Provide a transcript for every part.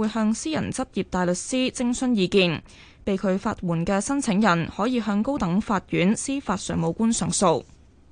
會向私人執業大律師徵詢意見。被拒法援嘅申請人可以向高等法院司法常務官上訴。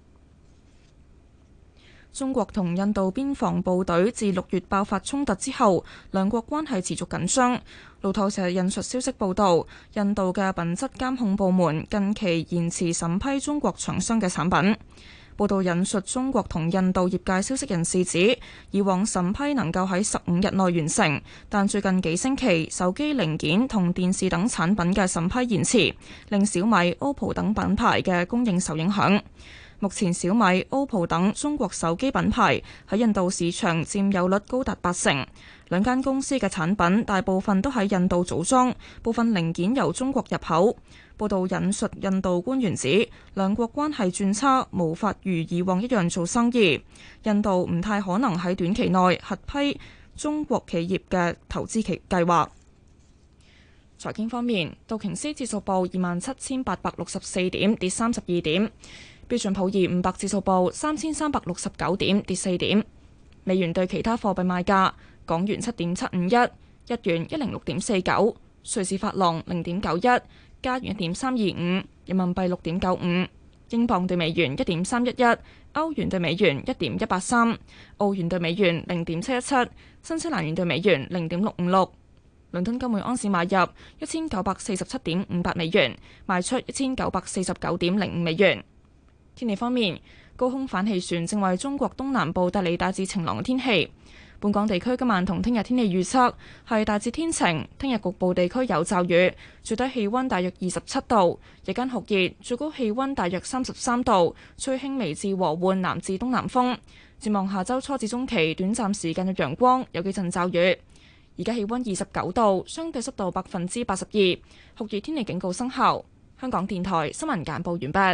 中國同印度邊防部隊自6月爆發衝突之後，兩國關係持續緊張。路透社引述消息報道，印度嘅品質監控部門近期延遲審批中國廠商嘅產品。報道引述中國同印度業界消息人士指，以往審批能夠喺15日內完成，但最近幾星期手機零件同電視等產品嘅審批延遲，令小米、OPPO 等品牌嘅供應受影響。目前小米、OPPO 等中國手機品牌喺印度市場佔有率高達80%，兩間公司嘅產品大部分都喺印度組裝，部分零件由中國入口。報道引述印度官員指，兩國關係轉差，無法如以往一樣做生意。印度唔太可能喺短期內核批中國企業嘅投資計劃。財經方面，道瓊斯指數報27,864點，跌32點。標準普爾500指數報3369點，跌4點。美元對其他貨幣賣價：港元7.751，日元106.49，瑞士法郎0.91，加元1.325，人民幣6.95，英鎊對美元1.311，歐元對美元1.183，澳元對美元0.717，新西蘭元對美元0.656。倫敦金每盎司買入1947.58美元，賣出1949.05美元。天氣方面，高空反氣旋正為中國東南部帶嚟大致晴朗嘅天氣。本港地區今晚同聽日天氣預測係大致天晴，聽日局部地區有驟雨，最低氣溫大約27度，日間酷熱，最高氣溫大約33度，吹輕微至和緩南至東南風。展望下周初至中期，短暫時間有陽光，有幾陣驟雨。而家氣溫29度，相對濕度82%，酷熱天氣警告生效。香港電台新聞簡報完畢。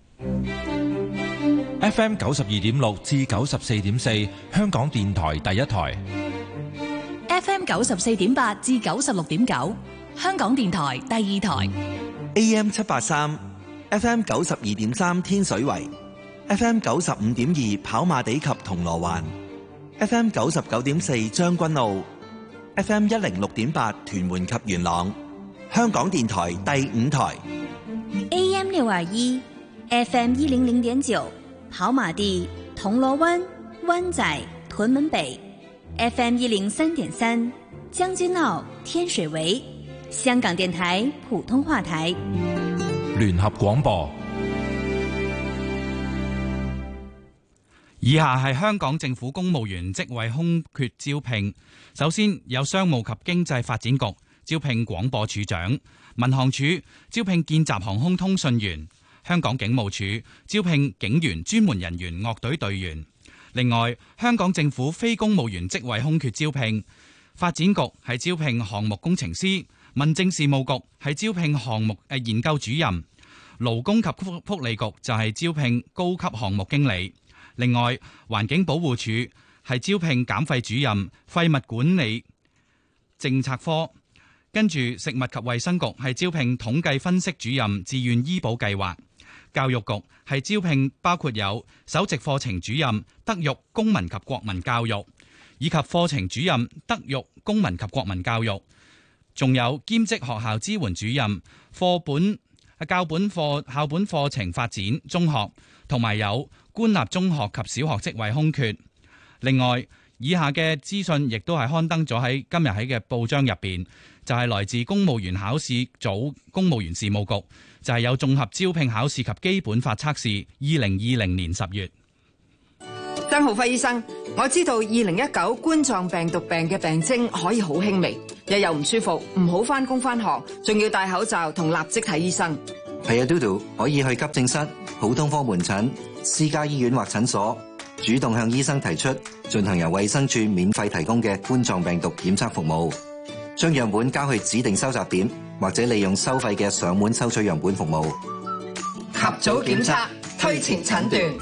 FM 92.6至94.4，香港電台第一台。 FM 94.8至96.9，香港電台第二台。 AM 783 ，FM 92.3天水圍，FM 95.2跑馬地及銅鑼灣，FM 99.4將軍澳，FM 106.8屯門及元朗。香港電台第五台。 AM 621，FM 100.9。跑馬地、銅鑼灣、灣仔、屯門北 ，FM 103.3，將軍澳、天水圍，香港電台普通話台。 聯合廣播。 以下係香港政府公務員職位空缺招聘。首先有商務及經濟發展局招聘廣播處長，民航處招聘見習航空通訊員。香港警務處招聘警員專門人員樂隊隊員。另外，香港政府非公務員職位空缺招聘，發展局係招聘項目工程師，民政事務局係招聘項目研究主任，勞工及福利局就係招聘高級項目經理。另外，環境保護署係招聘減廢主任、廢物管理政策科。跟住，食物及衛生局係招聘統計分析主任、自願醫保計劃。教育局係招聘包括有首席課程主任、德育、公民及國民教育，以及課程主任、德育、公民及國民教育，仲有兼職學校支援主任、校本課程發展中學，同埋有官立中學及小學職位空缺。另外，以下嘅資訊亦都係刊登咗喺今日喺嘅報章入邊，就係來自公務員考試組公務員事務局。就係有綜合招聘考試及基本法測試，2020年10月。 曾浩輝醫生，我知道2019冠狀病毒病嘅病徵可以好輕微，日又唔舒服，唔好返工返學，仲要戴口罩同立即睇醫生。 係啊，嘟嘟可以去急症室、普通科門診、私家醫院或診所，主動向醫生提出進行由衛生署免費提供嘅冠狀病毒檢測服務，將樣本交去指定收集點，或者利用收費嘅上門收取樣本服務， 及早檢測，推前診斷。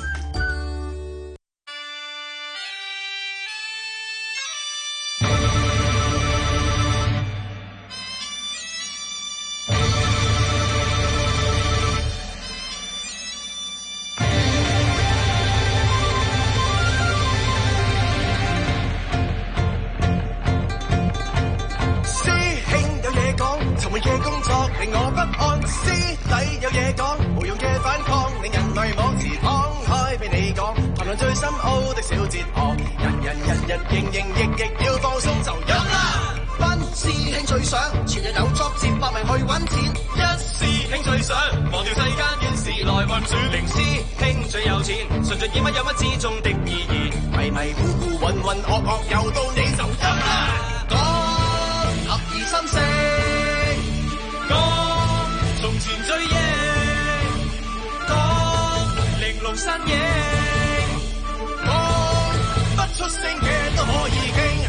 令我不安。師弟有嘢講，無用嘅反抗，令人類妄自敞開俾你講，談論最深奧的小哲學，人營役要放鬆就飲啦。班師兄最想全日有作節，搏命去揾錢。一師兄最想忘掉世間怨事來運轉。零師兄最有錢，純盡演乜有乜之中的意義。迷糊混噩又到你就飲啦。講合二心聲，講從前追憶，講玲瓏身影，講不出聲嘅都可以傾。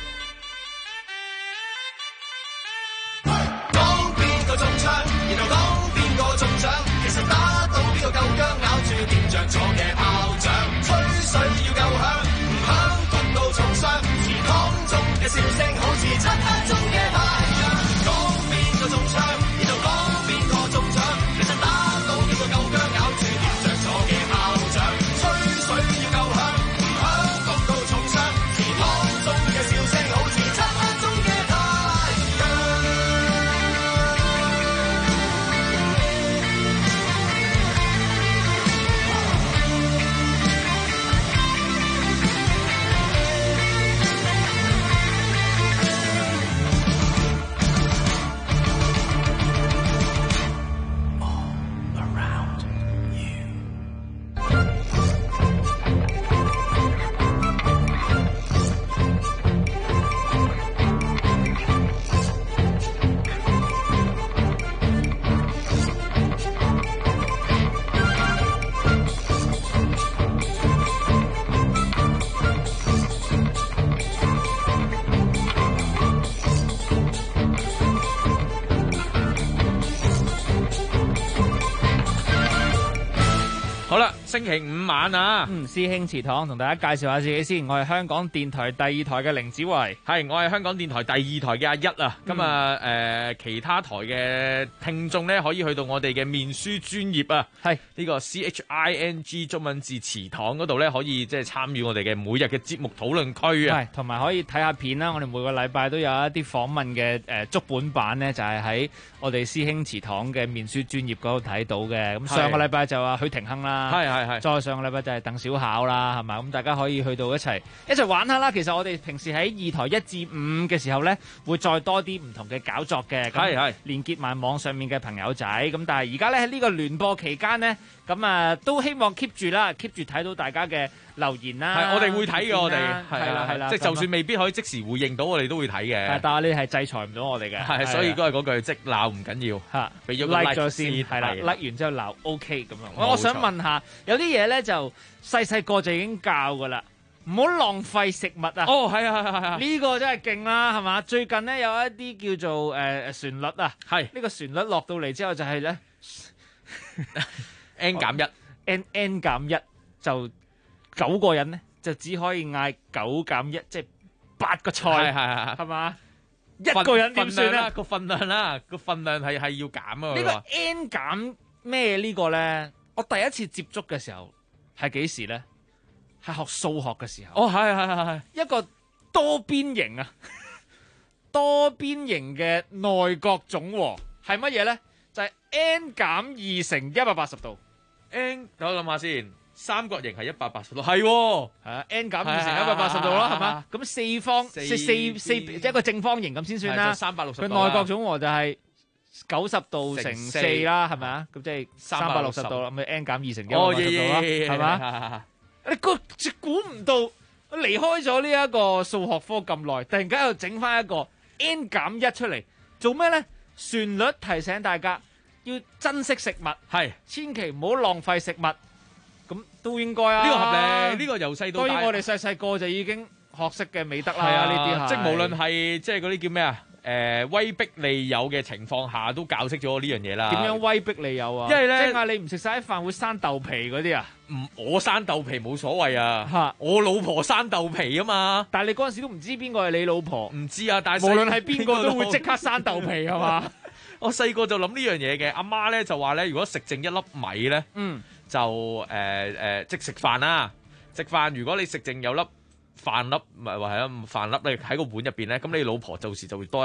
中槍，然後講邊個中獎，其實打到邊個夠薑，咬住掂着咗嘅炮仗，吹水要夠響，唔響篤到重傷，祠堂中嘅笑聲好似漆黑中嘅太陽。講邊個中槍，然後講邊個中獎，其實打到邊個夠薑，咬住掂着咗嘅炮仗，吹水要夠響，唔響篤到重傷，祠堂中嘅笑聲好似漆黑中嘅太陽。 好啦，星期五晚啊， 師兄祠堂同大家介紹下自己先。我係香港電台第二台嘅凌子維， 係我係香港電台第二台嘅阿一啊。咁啊其他台嘅聽眾咧可以去到我哋嘅面書專頁啊，係呢個 CHING 中文字祠堂嗰度咧，可以即係參與我哋嘅每日嘅節目討論區啊。 係同埋可以睇下片啦。我哋每個禮拜都有一啲訪問嘅足本版咧，就係喺我哋師兄祠堂嘅面書專頁嗰度睇到嘅。咁上個禮拜就話許廷鏗啦。係，再上個禮拜就係鄧小巧啦，係嘛？咁大家可以去到一齊玩下啦。其實我哋平時喺2台1至5嘅時候呢，會再多啲唔同嘅搞作嘅，係連結埋網上面嘅朋友仔。咁但係而家呢，喺呢個聯播期間呢，咁啊都希望 keep 住啦，keep 住睇到大家嘅留言啦。 係，我哋會睇嘅，我哋係啦， 即係就算未必可以即時回應到，我哋都會睇嘅。 但係你係制裁唔到我哋嘅，係， 所以都係嗰句，即鬧唔緊要嚇，俾咗 like 咗先，係啦 like 完之後鬧 OK 咁樣。我想問下，有啲嘢咧就細個就已經教噶啦，唔好浪費食物啊！ 哦，係啊， 呢個真係勁啦，係嘛？最近咧有一啲叫做旋律啊，係呢個旋律落到嚟之後就係咧 n 減一就9個人咧就只可以嗌9減1，即係8個菜，係嘛？一個人點算咧？ 個分量啦，個分量係要減啊！ 呢個 n 減咩呢個咧？我第一次接觸嘅時候係幾時咧？係學數學嘅時候。 哦，係一個多邊形啊，多邊形嘅內角總和係乜嘢咧？就係 n 減2乘180度。 n 等我諗下先，三角形係180度，係 n 減2乘180度啦，係嘛？咁四方四即係一個正方形咁先算啦。 360度。 佢內角總和就係90度乘4啦，係咪啊？咁即係360度啦。咁 n 減2乘180度啦，係嘛？你估唔到離開咗呢一個數學科咁耐，突然間又整翻一個 n 減1出嚟，做咩咧？旋律提醒大家要珍惜食物，係千祈唔好浪費食物，咁都應該啊。 呢個合理，呢個由細到大。 當然我哋細個就已經學識嘅美德啦。呢啲即係無論係即係嗰啲叫咩啊？威逼利誘嘅情況下都教識咗呢樣嘢啦。 點樣威逼利誘啊？ 因為咧， 即係嗌你唔食晒啲飯會生豆皮嗰啲啊？ 我生豆皮冇所謂啊，我老婆生豆皮啊嘛。 但係你嗰陣時都唔知邊個係你老婆， 唔知啊。但係無論係邊個都會即刻生豆皮係嘛？ 我細個就諗呢樣嘢嘅，阿媽咧就話咧，如果食剩一粒米咧，就即食飯啦。食飯如果你食剩有粒飯粒，唔係話係啊飯粒咧喺個碗入邊咧，咁你老婆到時就會多一粒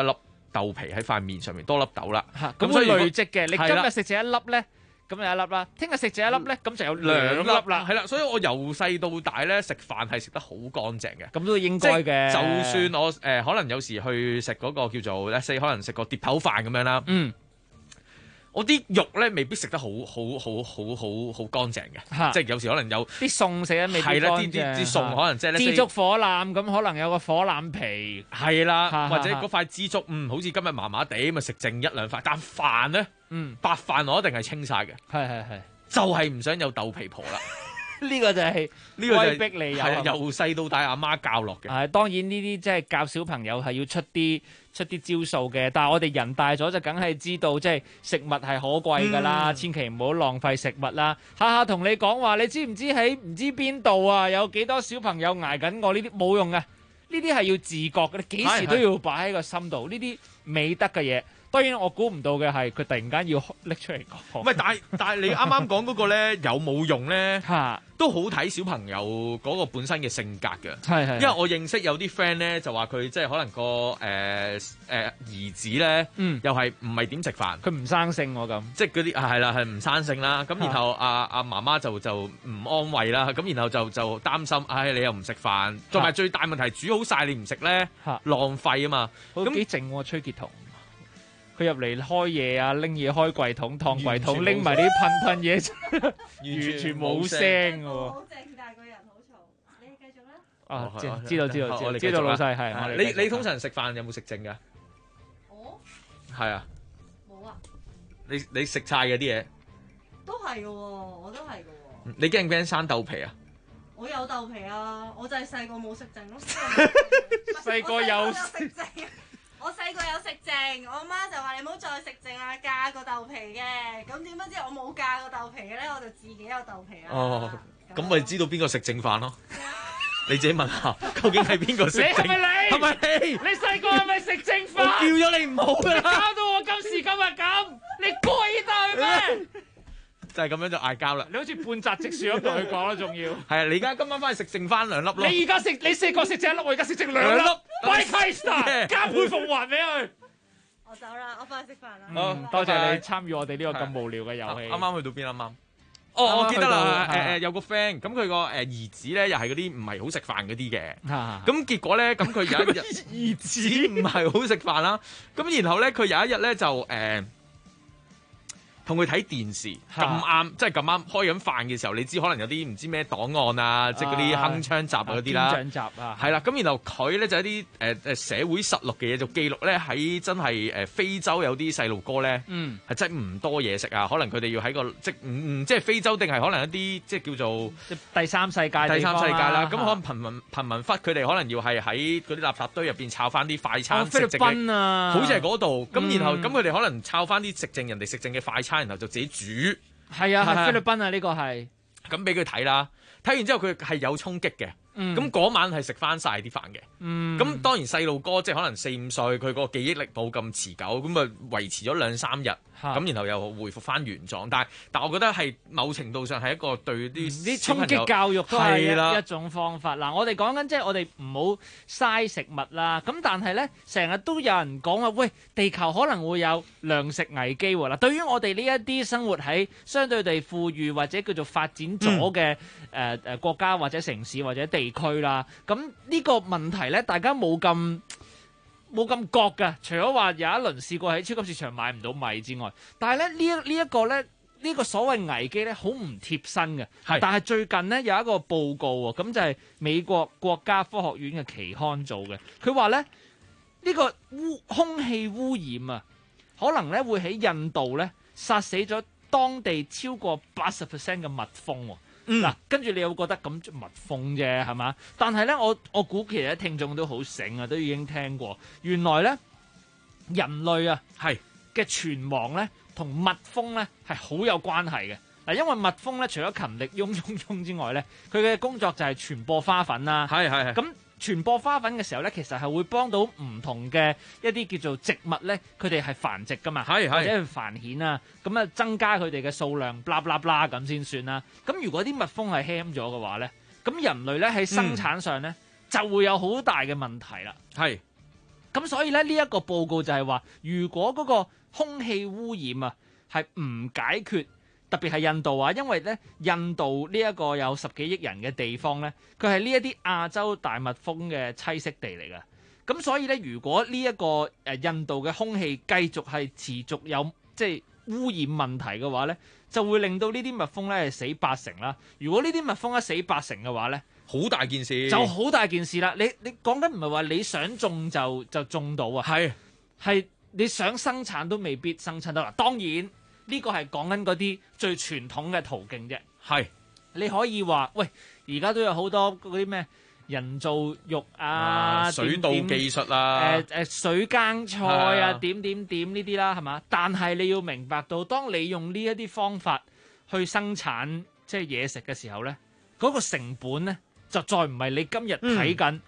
豆皮喺塊面上面多粒豆啦。 咁會累積嘅。你今日食剩一粒咧，咁有一粒啦。聽日食剩一粒咧，咁就有兩粒啦。 係啦，所以我由細到大咧食飯係食得好乾淨嘅。 咁都應該嘅。 就算我可能有時去食嗰個叫做咧，可能食個碟頭飯咁樣啦。我啲肉咧未必食得好乾淨嘅，即係有時可能有啲餸食得未必乾淨。係啦， 啲餸可能即係枝竹火腩咁，可能有個火腩皮。 係啦，或者嗰塊枝竹，好似今日麻麻地，咪食剩一兩塊。但飯咧，白飯我一定係清晒嘅。 係， 就係唔想有豆皮婆啦。 呢個就係威逼利誘， 由細到大阿媽教落嘅。 係當然呢啲即係教小朋友係要出啲招數嘅，但係我哋人大咗就梗係知道，即係食物係可貴㗎啦，千祈唔好浪費食物啦。下下同你講話，你知唔知喺唔知邊度啊？有幾多小朋友捱緊我？呢啲冇用嘅，呢啲係要自覺嘅，你幾時都要擺喺個心度。呢啲美德嘅嘢。當然我估唔到嘅係佢突然間要拎出嚟講。 唔係，但係你啱啱講嗰個咧有冇用咧？都好睇小朋友嗰個本身嘅性格嘅。係，因為我認識有啲 friend 咧就話佢即係可能個兒子咧，又係唔係點食飯？ 佢唔生性喎咁。即係嗰啲係啦，係唔生性啦。咁然後阿媽媽就唔安慰啦。咁然後就擔心，你又唔食飯，同埋最大問題煮好晒你唔食咧，浪費啊嘛。 咁幾靜喎，崔潔彤。佢入嚟開嘢啊，拎嘢開櫃桶、燙櫃桶，拎埋啲噴嘢，完全冇聲嘅喎。好靜，但係個人好嘈。你繼續啦。知道老細係。 你通常食飯有冇食剩㗎？ 我係啊。 冇啊。 你食晒嘅啲嘢？ 都係嘅喎，我都係嘅喎。 你驚唔驚生豆皮啊？ 我有豆皮啊，我就係細個冇食剩咯。 細個有食剩。我細個有食剩，我媽就話你唔好再食剩啦，嫁個豆皮嘅。咁點不知我冇嫁個豆皮嘅咧，我就自己有豆皮啦。 哦，咁咪知道邊個食剩飯咯？你自己問下，究竟係邊個食剩？ 係咪你？ 係咪你？ 你細個係咪食剩飯？ 我叫咗你唔好㗎， 搞到我今時今日咁，你跪低咩？ 就係咁樣就嗌交啦！ 你好似半澤直樹咁同佢講啦，仲要係啊！你而家今晚翻去食剩翻2粒咯。 你而家食，你細個食剩1粒，我而家食剩2粒。My Kaiser 加倍奉還俾佢。 我走啦，我翻去食飯啦。 多謝你參與我哋呢個咁無聊嘅遊戲。 啱啱去到邊？啱啱。我記得啦。有個 friend，咁佢個兒子咧又係嗰啲唔係好食飯嗰啲嘅。咁結果咧，咁佢有一日兒子唔係好食飯啦。咁然後咧，佢有一日咧就同佢睇電視咁啱，即係咁啱開緊飯嘅時候，你知可能有啲唔知咩檔案啊，即係嗰啲鏗鏘集嗰啲啦， 集啊， 係啦。咁然後佢咧就有啲社會實錄嘅嘢，就記錄咧喺真係非洲有啲細路哥咧，係真係唔多嘢食啊。可能佢哋要喺個即係非洲定係可能一啲即係叫做第三世界啦。咁可能貧民窟，佢哋可能要係喺嗰啲垃圾堆入邊摷翻啲快餐食剩嘅，好似係嗰度。咁然後咁佢哋可能摷翻啲食剩人哋食剩嘅快餐。然後就自己煮， 係啊，係菲律賓啊，呢個係咁俾佢睇啦。睇完之後佢係有衝擊嘅，咁嗰晚係食翻晒啲飯嘅。咁當然細路哥即係可能4-5歲，佢個記憶力冇咁持久，咁啊維持咗2-3日，咁然後又恢復翻原狀。但我覺得係某程度上係一個對啲衝擊教育都係一種方法。嗱，我哋講緊即係我哋唔好嘥食物啦。咁但係咧，成日都有人講話，喂，地球可能會有糧食危機喎。嗱，對於我哋呢一啲生活喺相對地富裕或者叫做發展咗嘅國家或者城市或者地區啦，咁呢個問題咧，大家冇咁覺㗎。除咗話有一輪試過喺超級市場買唔到米之外，但係咧呢個所謂危機咧，好唔貼身嘅。但係最近呢，有一個報告喎，咁就係美國國家科學院嘅期刊做嘅。佢話咧呢個空氣污染啊，可能咧會喺印度咧殺死咗當地超過80% 嘅蜜蜂喎。嗱，跟住你又會覺得咁蜜蜂啫，係嘛？但係咧，我估其實聽眾都好醒啊，都已經聽過。原來咧，人類啊嘅存亡咧，同蜜蜂咧係好有關係嘅。嗱，因為蜜蜂咧，除咗勤力嗡之外咧，佢嘅工作就係傳播花粉啦。係。咁傳播花粉嘅時候咧，其實係會幫到唔同嘅一啲叫做植物咧，佢哋係繁殖噶嘛，或者係繁衍啊，咁啊增加佢哋嘅數量，blah blah blah咁先算啦。咁如果啲蜜蜂係輕咗嘅話咧，咁人類咧喺生產上咧就會有好大嘅問題啦。 咁所以咧呢一個報告就係話，如果嗰個空氣污染啊係唔解決，特別係印度啊，因為咧印度呢一個有10幾億人嘅地方咧，佢係呢一啲亞洲大蜜蜂嘅棲息地嚟㗎。咁所以咧，如果呢一個印度嘅空氣繼續係持續有即係污染問題嘅話咧，就會令到呢啲蜜蜂咧係死80%啦。如果呢啲蜜蜂一死80%嘅話咧， 好大件事， 就好大件事啦。你講緊唔係話你想種就種到啊，係你想生產都未必生產得啦。當然呢個係講緊嗰啲最傳統嘅途徑啫。係你可以話喂，而家都有好多嗰啲咩人造肉啊、 水稻技術啊、 水耕菜啊、點呢啲啦，係嘛？但係你要明白到，當你用呢一啲方法去生產即係嘢食嘅時候咧，嗰個成本咧就再唔係你今日睇緊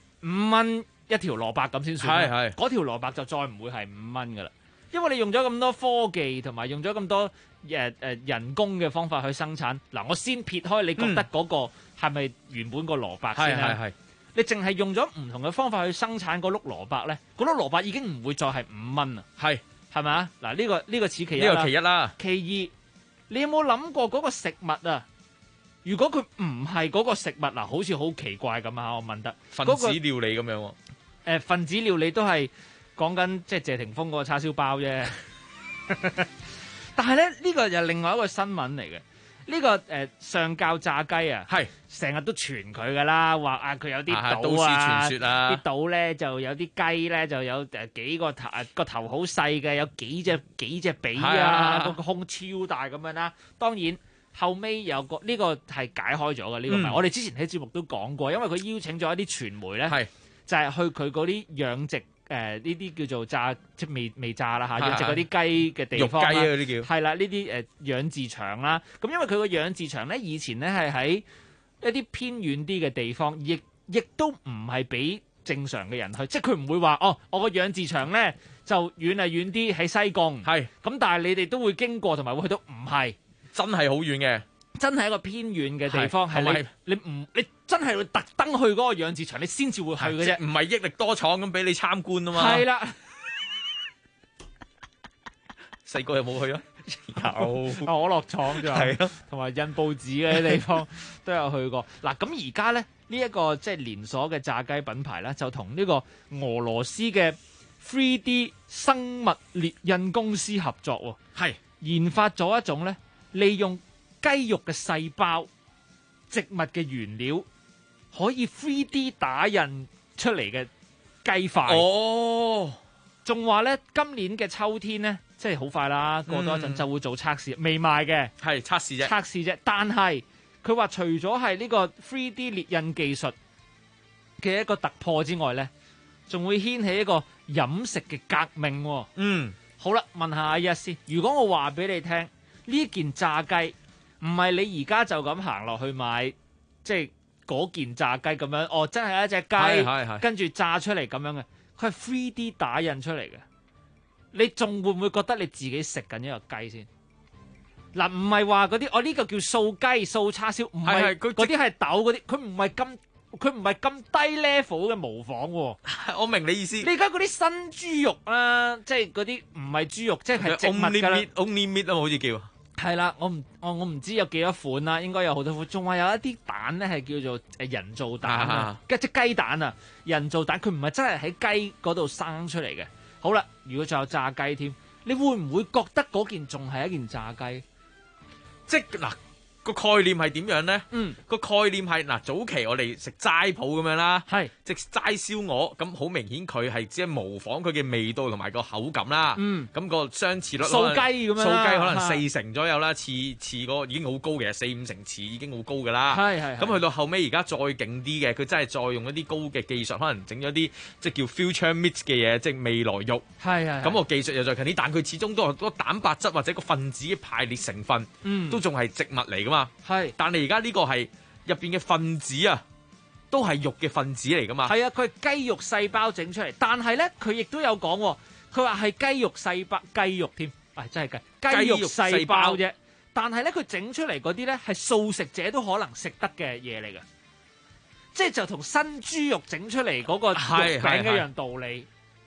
5蚊一條蘿蔔咁先算啦。嗰條蘿蔔就再唔會係5蚊噶啦，因為你用咗咁多科技同埋用咗咁多人工嘅方法去生產。嗱，我先撇開你覺得嗰個係咪原本個蘿蔔先啦？你淨係用咗唔同嘅方法去生產嗰碌蘿蔔咧，嗰碌蘿蔔已經唔會再係5蚊啦。係咪啊？嗱，呢個此其一啦。呢個其一啦。其二，你有冇諗過嗰個食物啊？如果佢唔係嗰個食物嗱，好似好奇怪咁啊！我問得分子料理咁樣喎。 分子料理都係講緊即係謝霆鋒嗰個叉燒包啫。但係咧，呢個又另外一個新聞嚟嘅。呢個上校炸雞啊，係成日都傳佢噶啦，話啊佢有啲島都市傳說啊， 啲島咧就有啲雞咧就有幾個頭好細嘅，有幾隻髀啊，個胸超大咁樣啦。當然後尾有個呢個係解開咗嘅，呢個唔係我哋之前喺節目都講過，因為佢邀請咗一啲傳媒咧，就係去佢嗰啲養殖呢啲叫做炸即係未炸啦嚇，養殖嗰啲雞嘅地方啦，肉雞啊嗰啲叫係啦，呢啲養殖場啦。咁因為佢個養殖場咧，以前咧係喺一啲偏遠啲嘅地方，亦都唔係俾正常嘅人去，即係佢唔會話哦，我個養殖場咧就遠啲喺西貢，係咁，但係你哋都會經過同埋會去到，唔係真係好遠嘅。 真係一個偏遠嘅地方，係你真係會特登去嗰個養殖場，你先至會去嘅啫， 唔係益力多廠咁俾你參觀啊嘛。 係啦， 細個有冇去啊？有可樂廠就係咯，同埋印報紙嘅地方都有去過。嗱，咁而家咧呢一個即係連鎖嘅炸雞品牌咧，就同呢個俄羅斯嘅 3D 生物列印公司合作喎，係研發咗一種咧利用雞肉嘅細胞、植物嘅原料，可以 3D 打印出嚟嘅雞塊。哦，仲話咧今年嘅秋天咧，即係好快啦，過多一陣就會做測試，未賣嘅， 係測試啫。 測試啫，但係佢話除咗係呢個 3D 列印技術嘅一個突破之外咧，仲會掀起一個飲食嘅革命。好啦，問下阿一先，如果我話俾你聽呢件炸雞，唔係你而家就咁行落去買，即係嗰件炸雞咁樣，哦，真係一隻雞，跟住炸出嚟咁樣嘅，佢係 3D 打印出嚟嘅。你仲會唔會覺得你自己食緊一個雞先？嗱，唔係話嗰啲，我呢個叫素雞、素叉燒，唔係嗰啲係豆嗰啲，佢唔係咁低 level 嘅模仿喎。 我明你意思。你而家嗰啲新豬肉啦，即係嗰啲唔係豬肉，即係植物㗎啦。 Only meat 啊，好似叫。 係啦，我唔知有幾多款啦，應該有好多款。仲話有一啲蛋咧係叫做人造蛋啊，即係雞蛋啊，人造蛋，佢唔係真係喺雞嗰度生出嚟嘅。好啦，如果仲有炸雞添，你會唔會覺得嗰件仲係一件炸雞？ 即係嗱。個概念係點樣咧？個概念係嗱，早期我哋食齋鋪咁樣啦，係即齋燒鵝，咁好明顯佢係只係模仿佢嘅味道同埋個口感啦。咁個相似率， 素雞咁樣， 素雞可能4成左右啦，似個已經好高嘅，4-5成似已經好高噶啦。係咁去到後尾而家再勁啲嘅，佢真係再用一啲高嘅技術，可能整咗啲即係叫 future meat 嘅嘢，即係未來肉。係咁個技術又再近啲，但佢始終都係嗰個蛋白質或者個分子嘅排列成分，都仲係植物嚟噶嘛。係，但係而家呢個係入邊嘅分子啊，都係肉嘅分子嚟噶嘛？係啊，佢係雞肉細胞整出嚟，但係咧佢亦都有講，佢話係雞肉細胞雞肉添，真係雞肉細胞啫。但係咧佢整出嚟嗰啲咧係素食者都可能食得嘅嘢嚟嘅，即係就同新豬肉整出嚟嗰個肉餅一樣道理。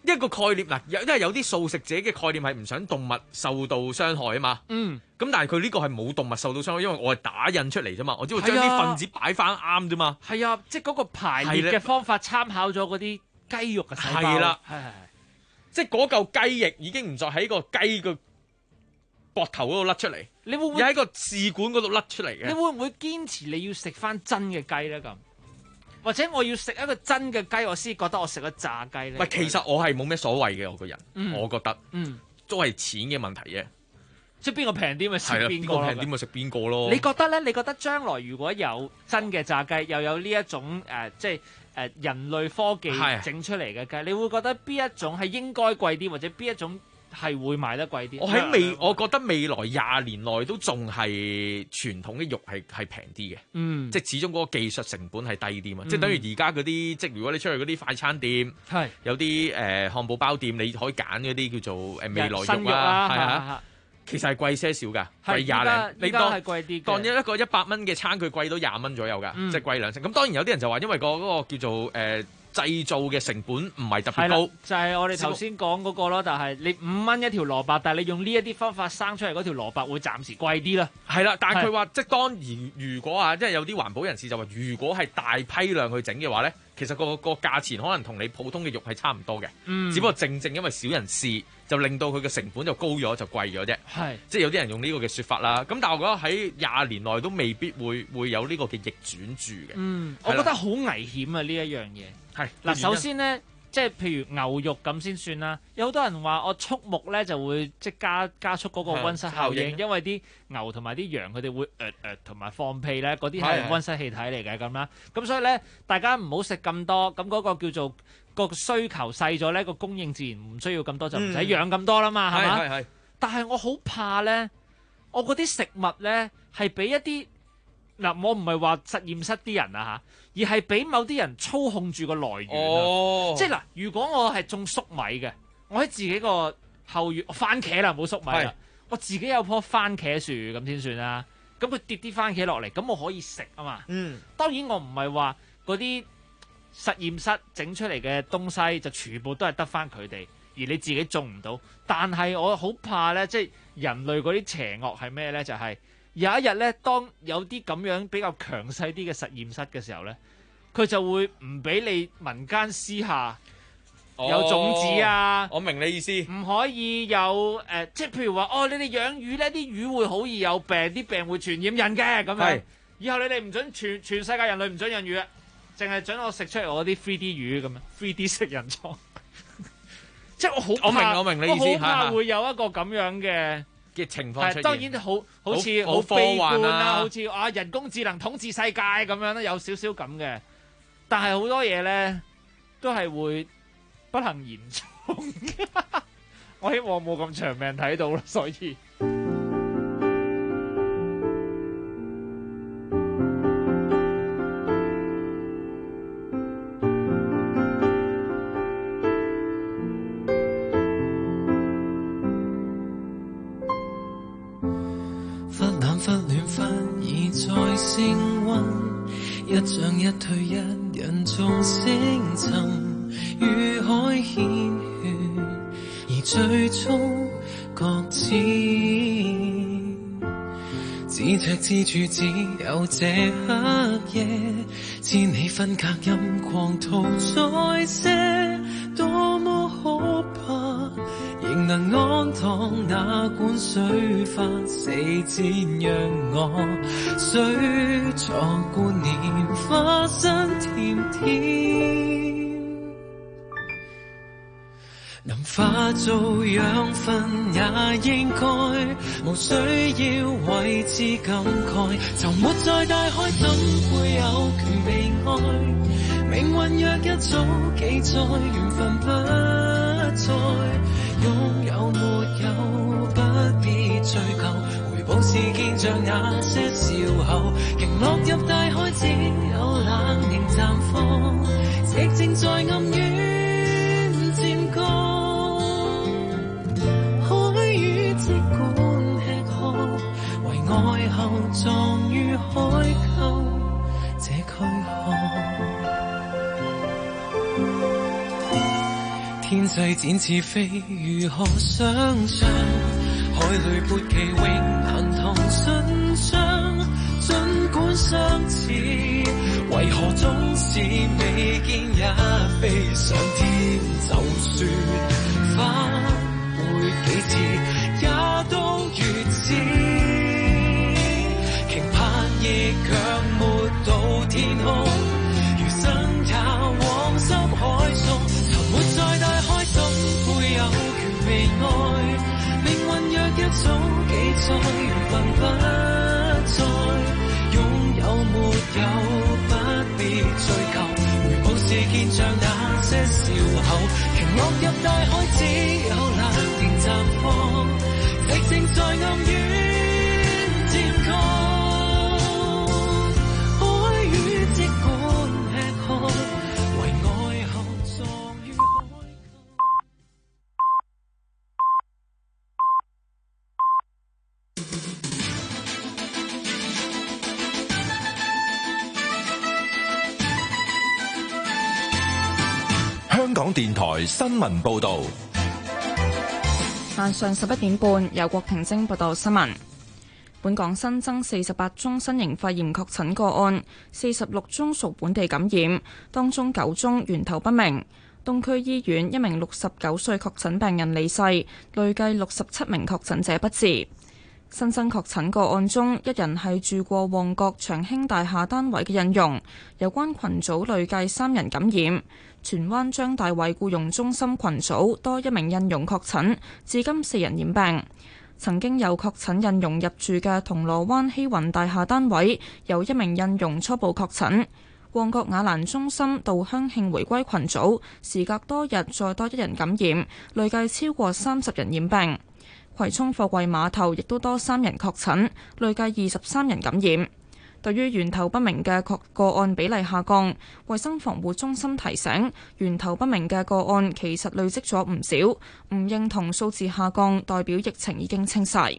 一個概念嗱，因為有啲素食者嘅概念係唔想動物受到傷害啊嘛。咁但係佢呢個係冇動物受到傷害，因為我係打印出嚟啫嘛，我只會將啲分子擺翻啱啫嘛。 係啊，即係嗰個排列嘅方法參考咗嗰啲雞肉嘅細胞。係啦， 即係嗰嚿雞翼已經唔再喺個雞嘅膊頭嗰度甩出嚟， 你會唔會喺個試管嗰度甩出嚟嘅？ 你會唔會堅持你要食翻真嘅雞咧？咁或者我要食一個真嘅雞，我先覺得我食咗炸雞咧？ 唔係，其實我係冇咩所謂嘅，我個人，我覺得，都係錢嘅問題啫。 即係邊個平啲咪食邊個咯？ 邊個平啲咪食邊個咯？ 你覺得咧？你覺得將來如果有真嘅炸雞，又有呢一種即係人類科技整出嚟嘅雞，你會覺得邊一種係應該貴啲，或者邊一種係會賣得貴啲？ 我覺得未來20年內都仲係傳統嘅肉係平啲嘅，即係始終嗰個技術成本係低啲嘛。即係等於而家嗰啲，即係如果你出去嗰啲快餐店，有啲漢堡包店，你可以揀嗰啲叫做未來肉啊，係啊。其實係貴些少㗎，貴20零。你當一個100蚊嘅餐，佢貴到20蚊左右㗎，即係貴2成。咁當然有啲人就話，因為嗰個叫做製造嘅成本唔係特別高， 就係我哋頭先講嗰個咯。但係你5蚊一條蘿蔔，但係你用呢一啲方法生出嚟嗰條蘿蔔會暫時貴啲啦。 係啦，但係佢話即係當然，如果即係有啲環保人士就話，如果係大批量去整嘅話咧，其實個價錢可能同你普通嘅肉係差唔多嘅，只不過正因為少人試，就令到佢嘅成本就高咗，就貴咗啫。即係有啲人用呢個嘅説法啦。咁但係我覺得喺20年內都未必會有呢個嘅逆轉住嘅。 我覺得好危險啊！呢一樣嘢。嗱，首先咧，即係譬如牛肉咁先算啦。有好多人話我畜牧咧就會即係加速嗰個溫室效應，因為啲牛同埋啲羊佢哋會同埋放屁咧，嗰啲係溫室氣體嚟嘅咁啦。咁所以咧，大家唔好食咁多，咁嗰個叫做個需求細咗咧，個供應自然唔需要咁多，就唔使養咁多啦嘛，係嘛？係。但係我好怕咧，我嗰啲食物咧係俾一啲嗱，我唔係話實驗室啲人啊嚇，而係俾某啲人操控住個來源啊！即係嗱，如果我係種粟米嘅，我喺自己個後院番茄啦，冇粟米啦，我自己有棵番茄樹咁先算啦。咁佢跌啲番茄落嚟，咁我可以食啊嘛。當然我唔係話嗰啲實驗室整出嚟嘅東西就全部都係得翻佢哋，而你自己種唔到。但係我好怕咧，即係人類嗰啲邪惡係咩咧？就係有一日咧，當有啲咁樣比較強勢啲嘅實驗室嘅時候咧，佢就會唔俾你民間私下有種子啊。 我明你意思。 唔可以有即係譬如話，你哋養魚咧，啲魚會好易有病，啲病會傳染人嘅咁樣。以後你哋唔準全世界人類唔準養魚啊，淨係準我食出嚟我啲 3D 魚咁樣 3D 食人裝。即係我好怕， 我明你意思。 我好怕會有一個咁樣嘅情況出現。 當然好似好悲觀啦，好似人工智能統治世界咁樣咧，有少少咁嘅。但係好多嘢咧都係會不幸言中。我希望冇咁長命睇到啦，所以。 一漲一退，一人眾星沉，與海牽血，而最終各自咫尺之處，只有這黑夜，千里分隔，任狂徒再些，多麼可怕，仍能安躺，哪管水花四濺，讓我水作觀念，花生甜甜，能化做養分也應該，無需要為之感慨，就沒在大海，怎會有權被愛？命運若一早記載，緣分不再，擁有沒有不必追究，回報是見着那些笑後，鯨落入大海，只有冷凝綻放，寂靜在暗淵漸降。海魚即管吃喝，為愛後葬於海溝這軀殼。天經濟展翅飛，如何想象？海裏撥旗永難同伸張，儘管相似，為何總是未見也飛上天？就算返回幾次，也都如此。期盼亦卻沒到天空，餘生也往深海中，沉沒在大海，怎會有權被愛？命運若一早記載，緣分不再擁有沒有，不必追究。回報是見像那些笑口，鯨落入大海，只有冷凝綻放，寂靜在暗淵漸降。海魚即管吃喝，為愛後葬於海。 香港電台新聞報導， 晚上11點半，由郭婷晶報道新聞。本港新增48宗新型肺炎確診個案，46宗屬本地感染，當中9宗源頭不明。東區醫院一名69歲確診病人離世，累計67名確診者不治。新增確診個案中，一人係住過旺角長興大廈單位嘅印傭，有關群組累計3人感染。荃灣張大偉僱傭中心群組多一名印傭確診，至今4人染病。曾經有確診印傭入住嘅銅鑼灣希雲大廈單位，有一名印傭初步確診。旺角雅蘭中心稻香慶回歸群組，時隔多日再多一人感染，累計超過30人染病。葵涌貨櫃碼頭亦都多3人確診，累計23人感染。對於源頭不明嘅個案比例下降，衛生防護中心提醒，源頭不明嘅個案其實累積咗唔少，唔認同數字下降代表疫情已經清晒。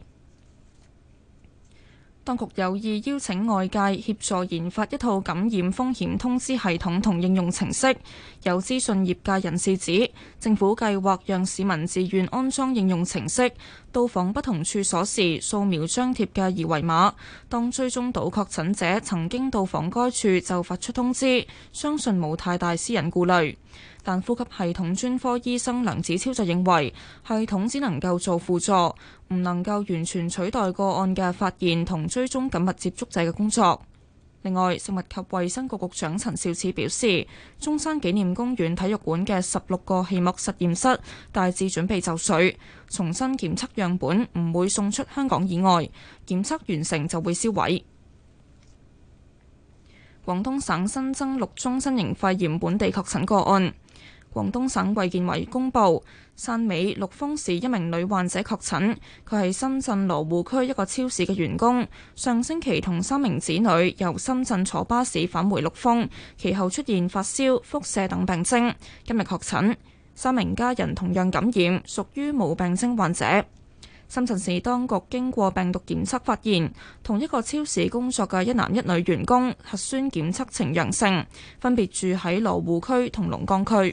當局有意邀請外界協助研發一套感染風險通知系統同應用程式。有資訊業界人士指，政府計劃讓市民自願安裝應用程式，到訪不同處所時掃描張貼嘅二維碼，當追蹤到確診者曾經到訪該處就發出通知，相信冇太大私隱顧慮。但呼吸系統專科醫生梁子超就認為，系統只能夠做輔助，唔能夠完全取代個案嘅發現同追蹤緊密接觸者嘅工作。另外，食物及衛生局局長陳肇始表示，中山紀念公園體育館嘅16個氣膜實驗室大致準備就緒，重新檢測樣本唔會送出香港以外，檢測完成就會銷毀。廣東省新增6宗新型肺炎本地確診個案。廣東省衛健委公布，汕尾陸豐市一名女患者確診，佢係深圳羅湖區一個超市嘅員工，上星期同3名子女由深圳坐巴士返回陸豐，其後出現發燒、腹瀉等病徵，今日確診。3名家人同樣感染，屬於無病徵患者。深圳市當局經過病毒檢測發現，同一個超市工作嘅1男1女員工核酸檢測呈陽性，分別住喺羅湖區同龍崗區。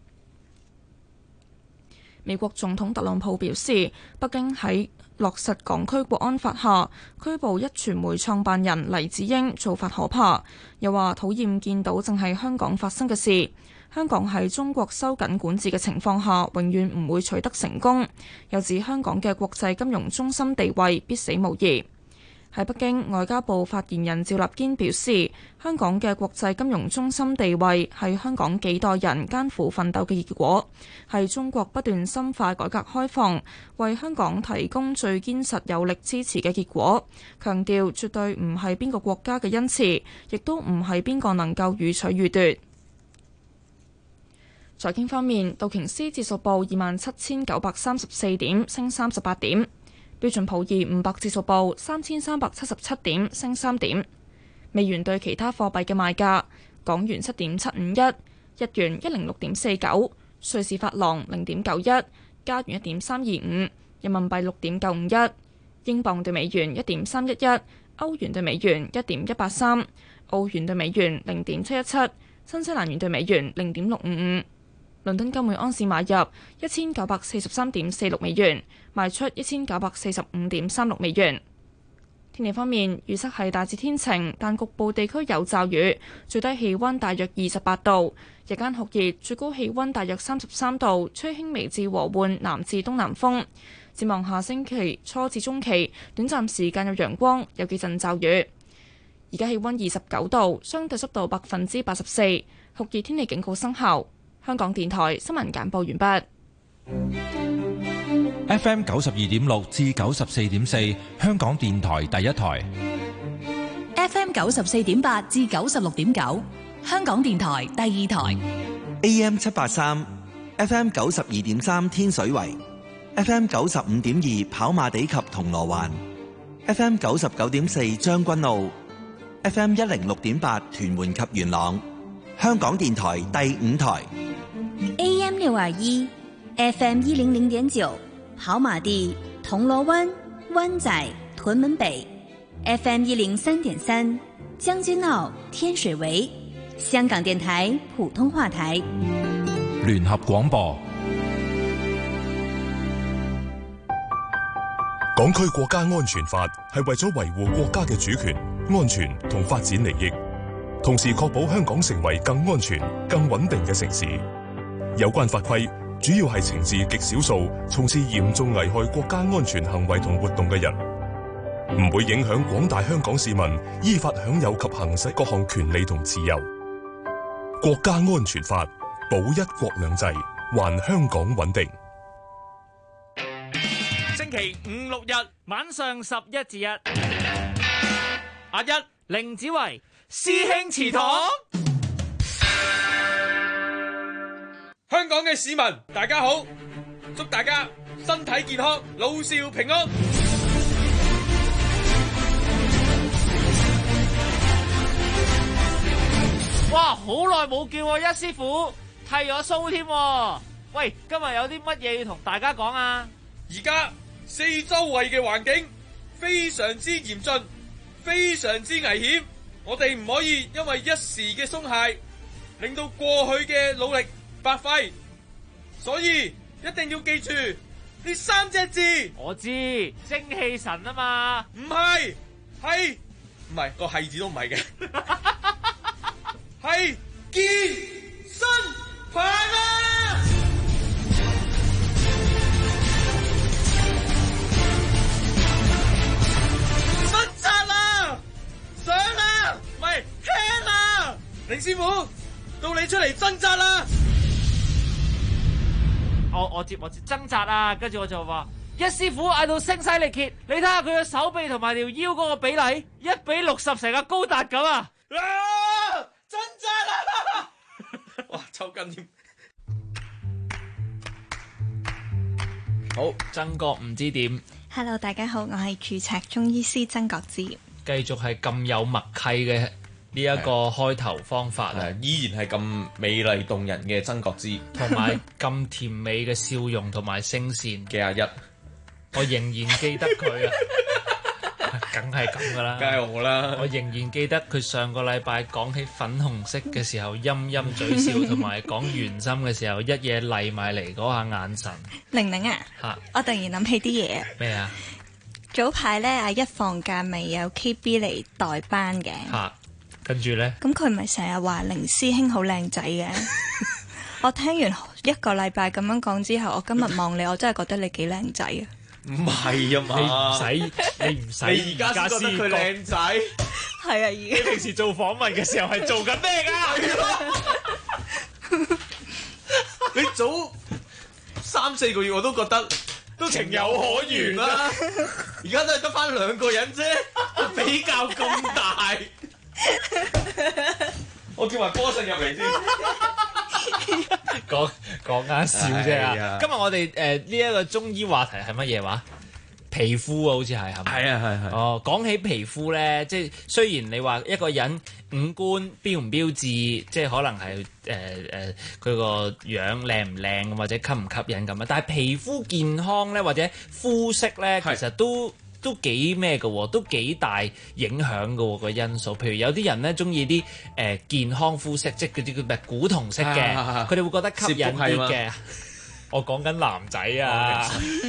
美國總統特朗普表示，北京喺落實港區國安法下拘捕一傳媒創辦人黎智英做法可怕，又話討厭見到正係香港發生嘅事。香港喺中國收緊管治嘅情況下，永遠唔會取得成功。又指香港嘅國際金融中心地位必死無疑。喺北京，外交部發言人趙立堅表示，香港嘅國際金融中心地位係香港幾代人艱苦奮鬥嘅結果，係中國不斷深化改革開放，為香港提供最堅實有力支持嘅結果。強調絕對唔係邊個國家嘅恩賜，亦都唔係邊個能夠予取予奪。財經方面，道瓊斯指數報27,934點，升38點。標準普爾500指數報3377點，升3點。美元對其他貨幣嘅賣價：港元7.751，日元106.49，瑞士法郎0.91，加元1.325，人民幣6.951，英鎊對美元1.311，歐元對美元1.183，澳元對美元0.717，新西蘭元對美元0.655。 倫敦金每盎司買入1943.46美元，賣出1945.36美元。天氣方面，預測係大致天晴，但局部地區有驟雨，最低氣溫大約28度，日間酷熱，最高氣溫大約33度，吹輕微至和緩南至東南風。展望下星期初至中期，短暫時間有陽光，有幾陣驟雨。而家氣溫29度，相對濕度84%，酷熱天氣警告生效。香港電台新聞簡報完畢。 FM 92.6至94.4，香港電台第一台。 FM 94.8至96.9，香港電台第二台。 AM 783 FM 92.3天水圍，FM 95.2跑馬地及銅鑼灣，FM 99.4將軍澳，FM 106.8屯門及元朗，香港電台第五台。 AM 621 FM 100.9跑馬地、銅鑼灣、灣仔、屯門北 FM 103.3將軍澳、天水圍，香港電台普通話台。 聯合廣播。 港區國家安全法係為咗維護國家嘅主權、安全同發展利益，同時確保香港成為更安全、更穩定嘅城市。有關法規主要係懲治極少數從事嚴重危害國家安全行為同活動嘅人，唔會影響廣大香港市民依法享有及行使各項權利同自由。國家安全法保一國兩制，還香港穩定。 星期五六日晚上11至1， 阿一凌子維師兄祠堂。香港嘅市民大家好，祝大家身體健康，老少平安。 哇，好耐冇見喎，一師傅剃咗鬚添。喂，今日有啲乜嘢要同大家講啊？ 而家四周圍嘅環境非常之嚴峻，非常之危險，我哋唔可以因為一時嘅鬆懈，令到過去嘅努力白費，所以一定要記住呢三隻字。 我知，精氣神啊嘛。 唔係，係唔係個係字都唔係嘅，係健身棒啊！掙扎啦，上啦，唔係聽啦，凌師傅，到你出嚟掙扎啦！ 我接掙扎啊，跟住我就話一師傅嗌到聲嘶力竭，你睇下佢嘅手臂同埋條腰嗰個比例1比60，成個高達咁啊！ 掙扎啦！哇，抽筋添。 好，曾國唔知點。 Hello， 大家好，我係註冊中醫師曾國芝。 繼續係咁有默契嘅呢一個開頭方法啊， 依然係咁美麗動人嘅曾國芝， 同埋咁甜美嘅笑容同埋聲線嘅阿一， 我仍然記得佢啊，梗係咁噶啦， 梗係我啦， 我仍然記得佢上個禮拜講起粉紅色嘅時候陰陰嘴笑，同埋講圓心嘅時候一嘢嚟埋嚟嗰下眼神。 玲玲啊，我突然諗起啲嘢。 咩啊？ 早排咧，阿一放假咪有 KB 嚟代班嘅。 跟住咧， 咁佢咪成日話凌師兄好靚仔嘅。我聽完一個禮拜咁樣講之後，我今日望你，我真係覺得你幾靚仔啊！ 唔係啊嘛， 你唔使， 你而家先覺得佢靚仔。 係啊， 你平時做訪問嘅時候係做緊咩㗎？ 你早3-4個月我都覺得都情有可原啦，而家都係得返2個人啫，比較咁大。我叫埋波神入嚟先。 講啱笑啫啊！今日我哋呢一個中醫話題係乜嘢話？皮膚啊，好似係咪？ 係。 哦，講起皮膚咧，即係雖然你話一個人五官標唔標緻，即係可能係佢個樣靚唔靚或者吸唔吸引咁啊，但係皮膚健康咧或者膚色咧，其實都都幾咩嘅喎，都幾大影響嘅喎個因素。譬如有啲人咧中意啲健康膚色，即係嗰啲叫咩古銅色嘅，佢哋會覺得吸引啲嘅。我講緊男仔啊。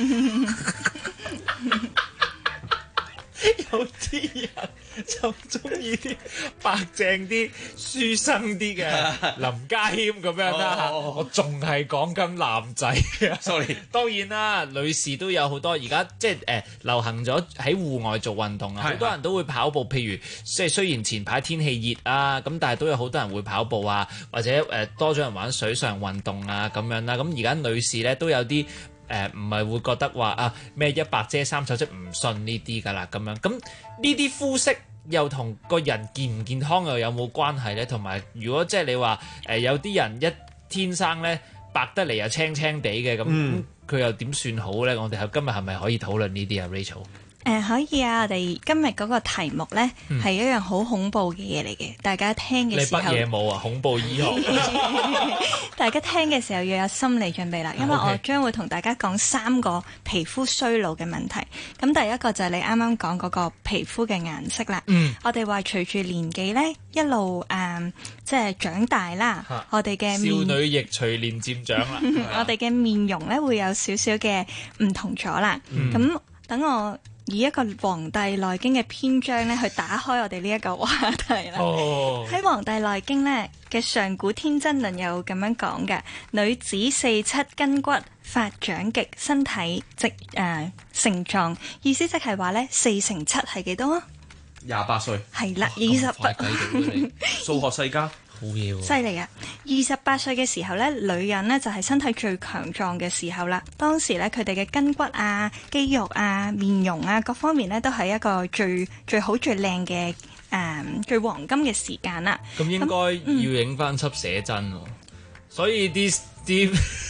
有啲人就中意啲白淨啲、書生啲嘅林家謙咁樣啦。我仲係講緊男仔啊 ，sorry。當然啦，女士都有好多而家即係流行咗喺戶外做運動啊，好多人都會跑步。譬如即係雖然前排天氣熱啊，咁但係都有好多人會跑步啊，或者多咗人玩水上運動啊咁樣啦。咁而家女士咧都有啲。唔係會覺得話啊咩一白遮三醜，即唔信呢啲㗎啦咁樣。咁呢啲膚色又同個人健唔健康又有冇關係咧？同埋如果即係你話有啲人一天生咧白得嚟又青青地嘅咁，佢又點算好咧？我哋今日係咪可以討論呢啲啊 Rachel？ 可以啊！我哋今日嗰個題目呢係一樣好恐怖嘅嘢嚟嘅，大家聽嘅時候， 你乜嘢冇啊？恐怖醫學， 大家聽嘅時候要有心理準備啦，因為我將會同大家講3個皮膚衰老嘅問題。咁第一個就係你啱啱講嗰個皮膚嘅顏色啦。我哋話隨住年紀呢一路即係長大啦，我哋嘅少女亦隨年漸長啦。 我哋嘅面容呢會有少少嘅唔同咗啦。咁等我以一個《黃帝內經》嘅篇章咧，去打開我哋呢一個話題啦。喺《黃帝內經》咧嘅上古天真論有咁樣講嘅：女子47筋骨發長極，身體成壯。意思即係話咧，4乘7係幾多啊 ？28歲。係啦，28。 數學世家。好嘢喎！ 犀利啊！28歲嘅時候咧，女人咧就係身體最強壯嘅時候啦。當時咧，佢哋嘅筋骨啊、肌肉啊、面容啊各方面咧，都係一個最好、最靚嘅最黃金嘅時間啦。 咁應該要影翻輯寫真喎，所以啲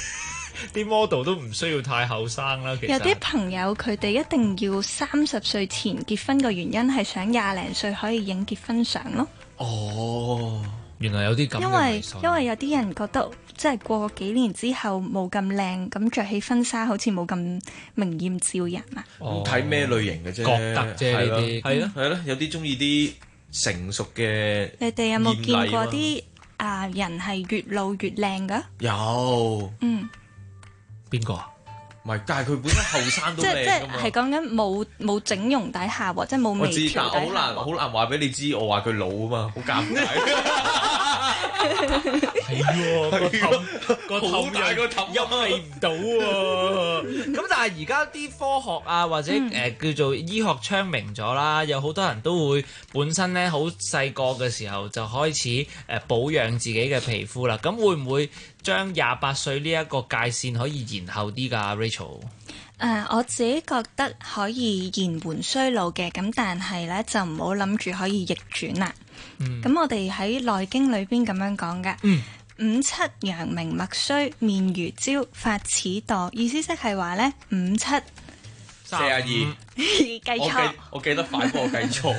model 都唔需要太後生啦。其實有啲朋友佢哋一定要30歲前結婚嘅原因係想20零歲可以影結婚相咯。 哦。原來有啲咁嘅迷信， 因為有啲人覺得即係過幾年之後冇咁靚，咁着起婚紗好似冇咁明豔照人啊。 睇咩類型嘅啫， 覺得啫呢啲係咯，有啲中意啲成熟嘅。 你哋有冇見過啲人係越老越靚㗎？ 有。 邊個啊？ 唔係，但係佢本身後生都靚㗎嘛。 即係講緊冇整容底下喎，即係冇微調底下。 我知，但好難話俾你知，我話佢老啊嘛，好尷尬。 係喎，個頭好大個頭，入味唔到喎。咁但係而家啲科學啊，或者叫做醫學昌明咗啦，有好多人都會本身咧好細個嘅時候就開始保養自己嘅皮膚啦。咁會唔會將28歲呢一個界線可以延後啲㗎 Rachel？ 我自己覺得可以延緩衰老嘅，咁但係咧就唔好諗住可以逆轉啦。咁我哋喺《內經》裏邊咁樣講嘅，57陽明脈衰，面如焦，發齒墮。意思即係話咧57。 42， 計錯。 我記得快過我計錯。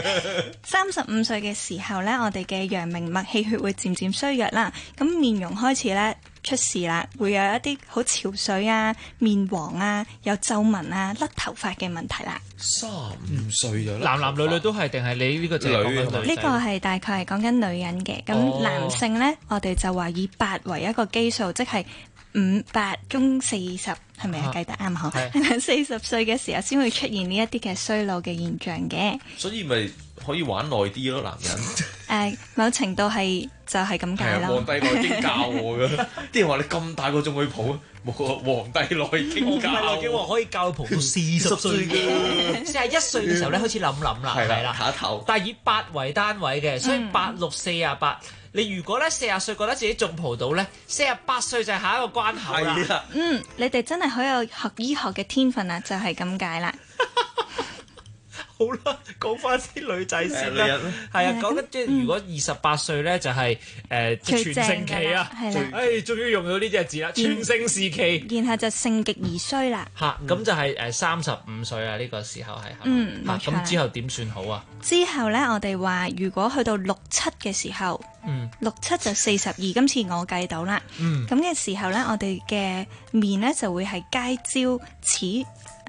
35歲嘅時候咧，我哋嘅陽明脈氣血會漸漸衰弱啦，咁面容開始咧出事啦，會有一啲好憔悴啊、面黃啊、有皺紋啊、甩頭髮嘅問題啦。 35歲就男女女都係定係你呢個就係講緊女？ 呢個係大概係講緊女人嘅，咁男性咧，我哋就話以8為一個基數，即係5、8中40，係咪啊？計得啱嗬？40歲嘅時候先會出現呢一啲嘅衰老嘅現象嘅。 所以咪可以玩耐啲咯，男人。 某程度係就係咁解咯。 係啊，《黃帝內經》教我嘅。啲人話你咁大個仲去蒲，冇《黃帝內經》教。《黃帝內經》 話可以教佢蒲到40歲嘅，41歲嘅時候咧開始諗啦，係啦，下一頭。但係以8為單位嘅，所以8、6、48。你如果咧40歲覺得自己仲蒲到咧，48歲就係下一個關口啦。 你哋真係好有學醫學嘅天分啊，就係咁解啦。 好啦，講翻啲女仔先啦。係啊，講緊即係如果28歲咧，就係全盛期啊。係啦，終於用到呢隻字啦，全盛時期。 然後就盛極而衰啦。 咁就係35歲啊，呢個時候係。 冇錯。 咁之後點算好啊？ 之後咧，我哋話如果去到67嘅時候，67就42，今次我計到啦。咁嘅時候咧，我哋嘅面咧就會係皆焦齒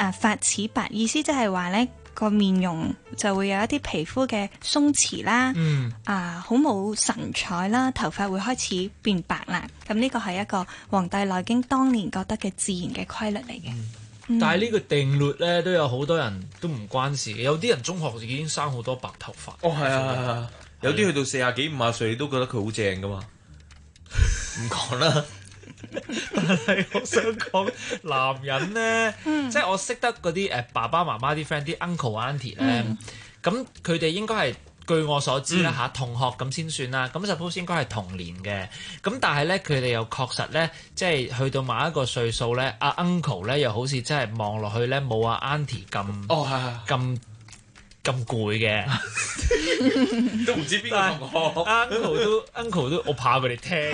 髮齒白，意思即係話呢個面容就會有一啲皮膚嘅鬆弛啦，好冇神采啦，頭髮會開始變白啦。咁呢個係一個《黃帝內經》當年覺得嘅自然嘅規律嚟嘅。 但係呢個定律咧，都有好多人都唔關事嘅。有啲人中學已經生好多白頭髮。 哦，係啊，有啲去到40幾50歲，你都覺得佢好正噶嘛？唔講啦。 但係我想講，男人咧，即係我識得嗰啲爸爸媽媽啲 friend，啲 uncle auntie 咧，咁佢哋應該係據我所知啦嚇，同學咁先算啦。咁 suppose 應該係同年嘅，咁但係咧佢哋又確實咧，即係去到某一個歲數咧，阿 uncle 咧又好似真係望落去咧冇阿 auntie 咁咁攰嘅， 都唔知邊個同學。uncle 都，我怕佢哋聽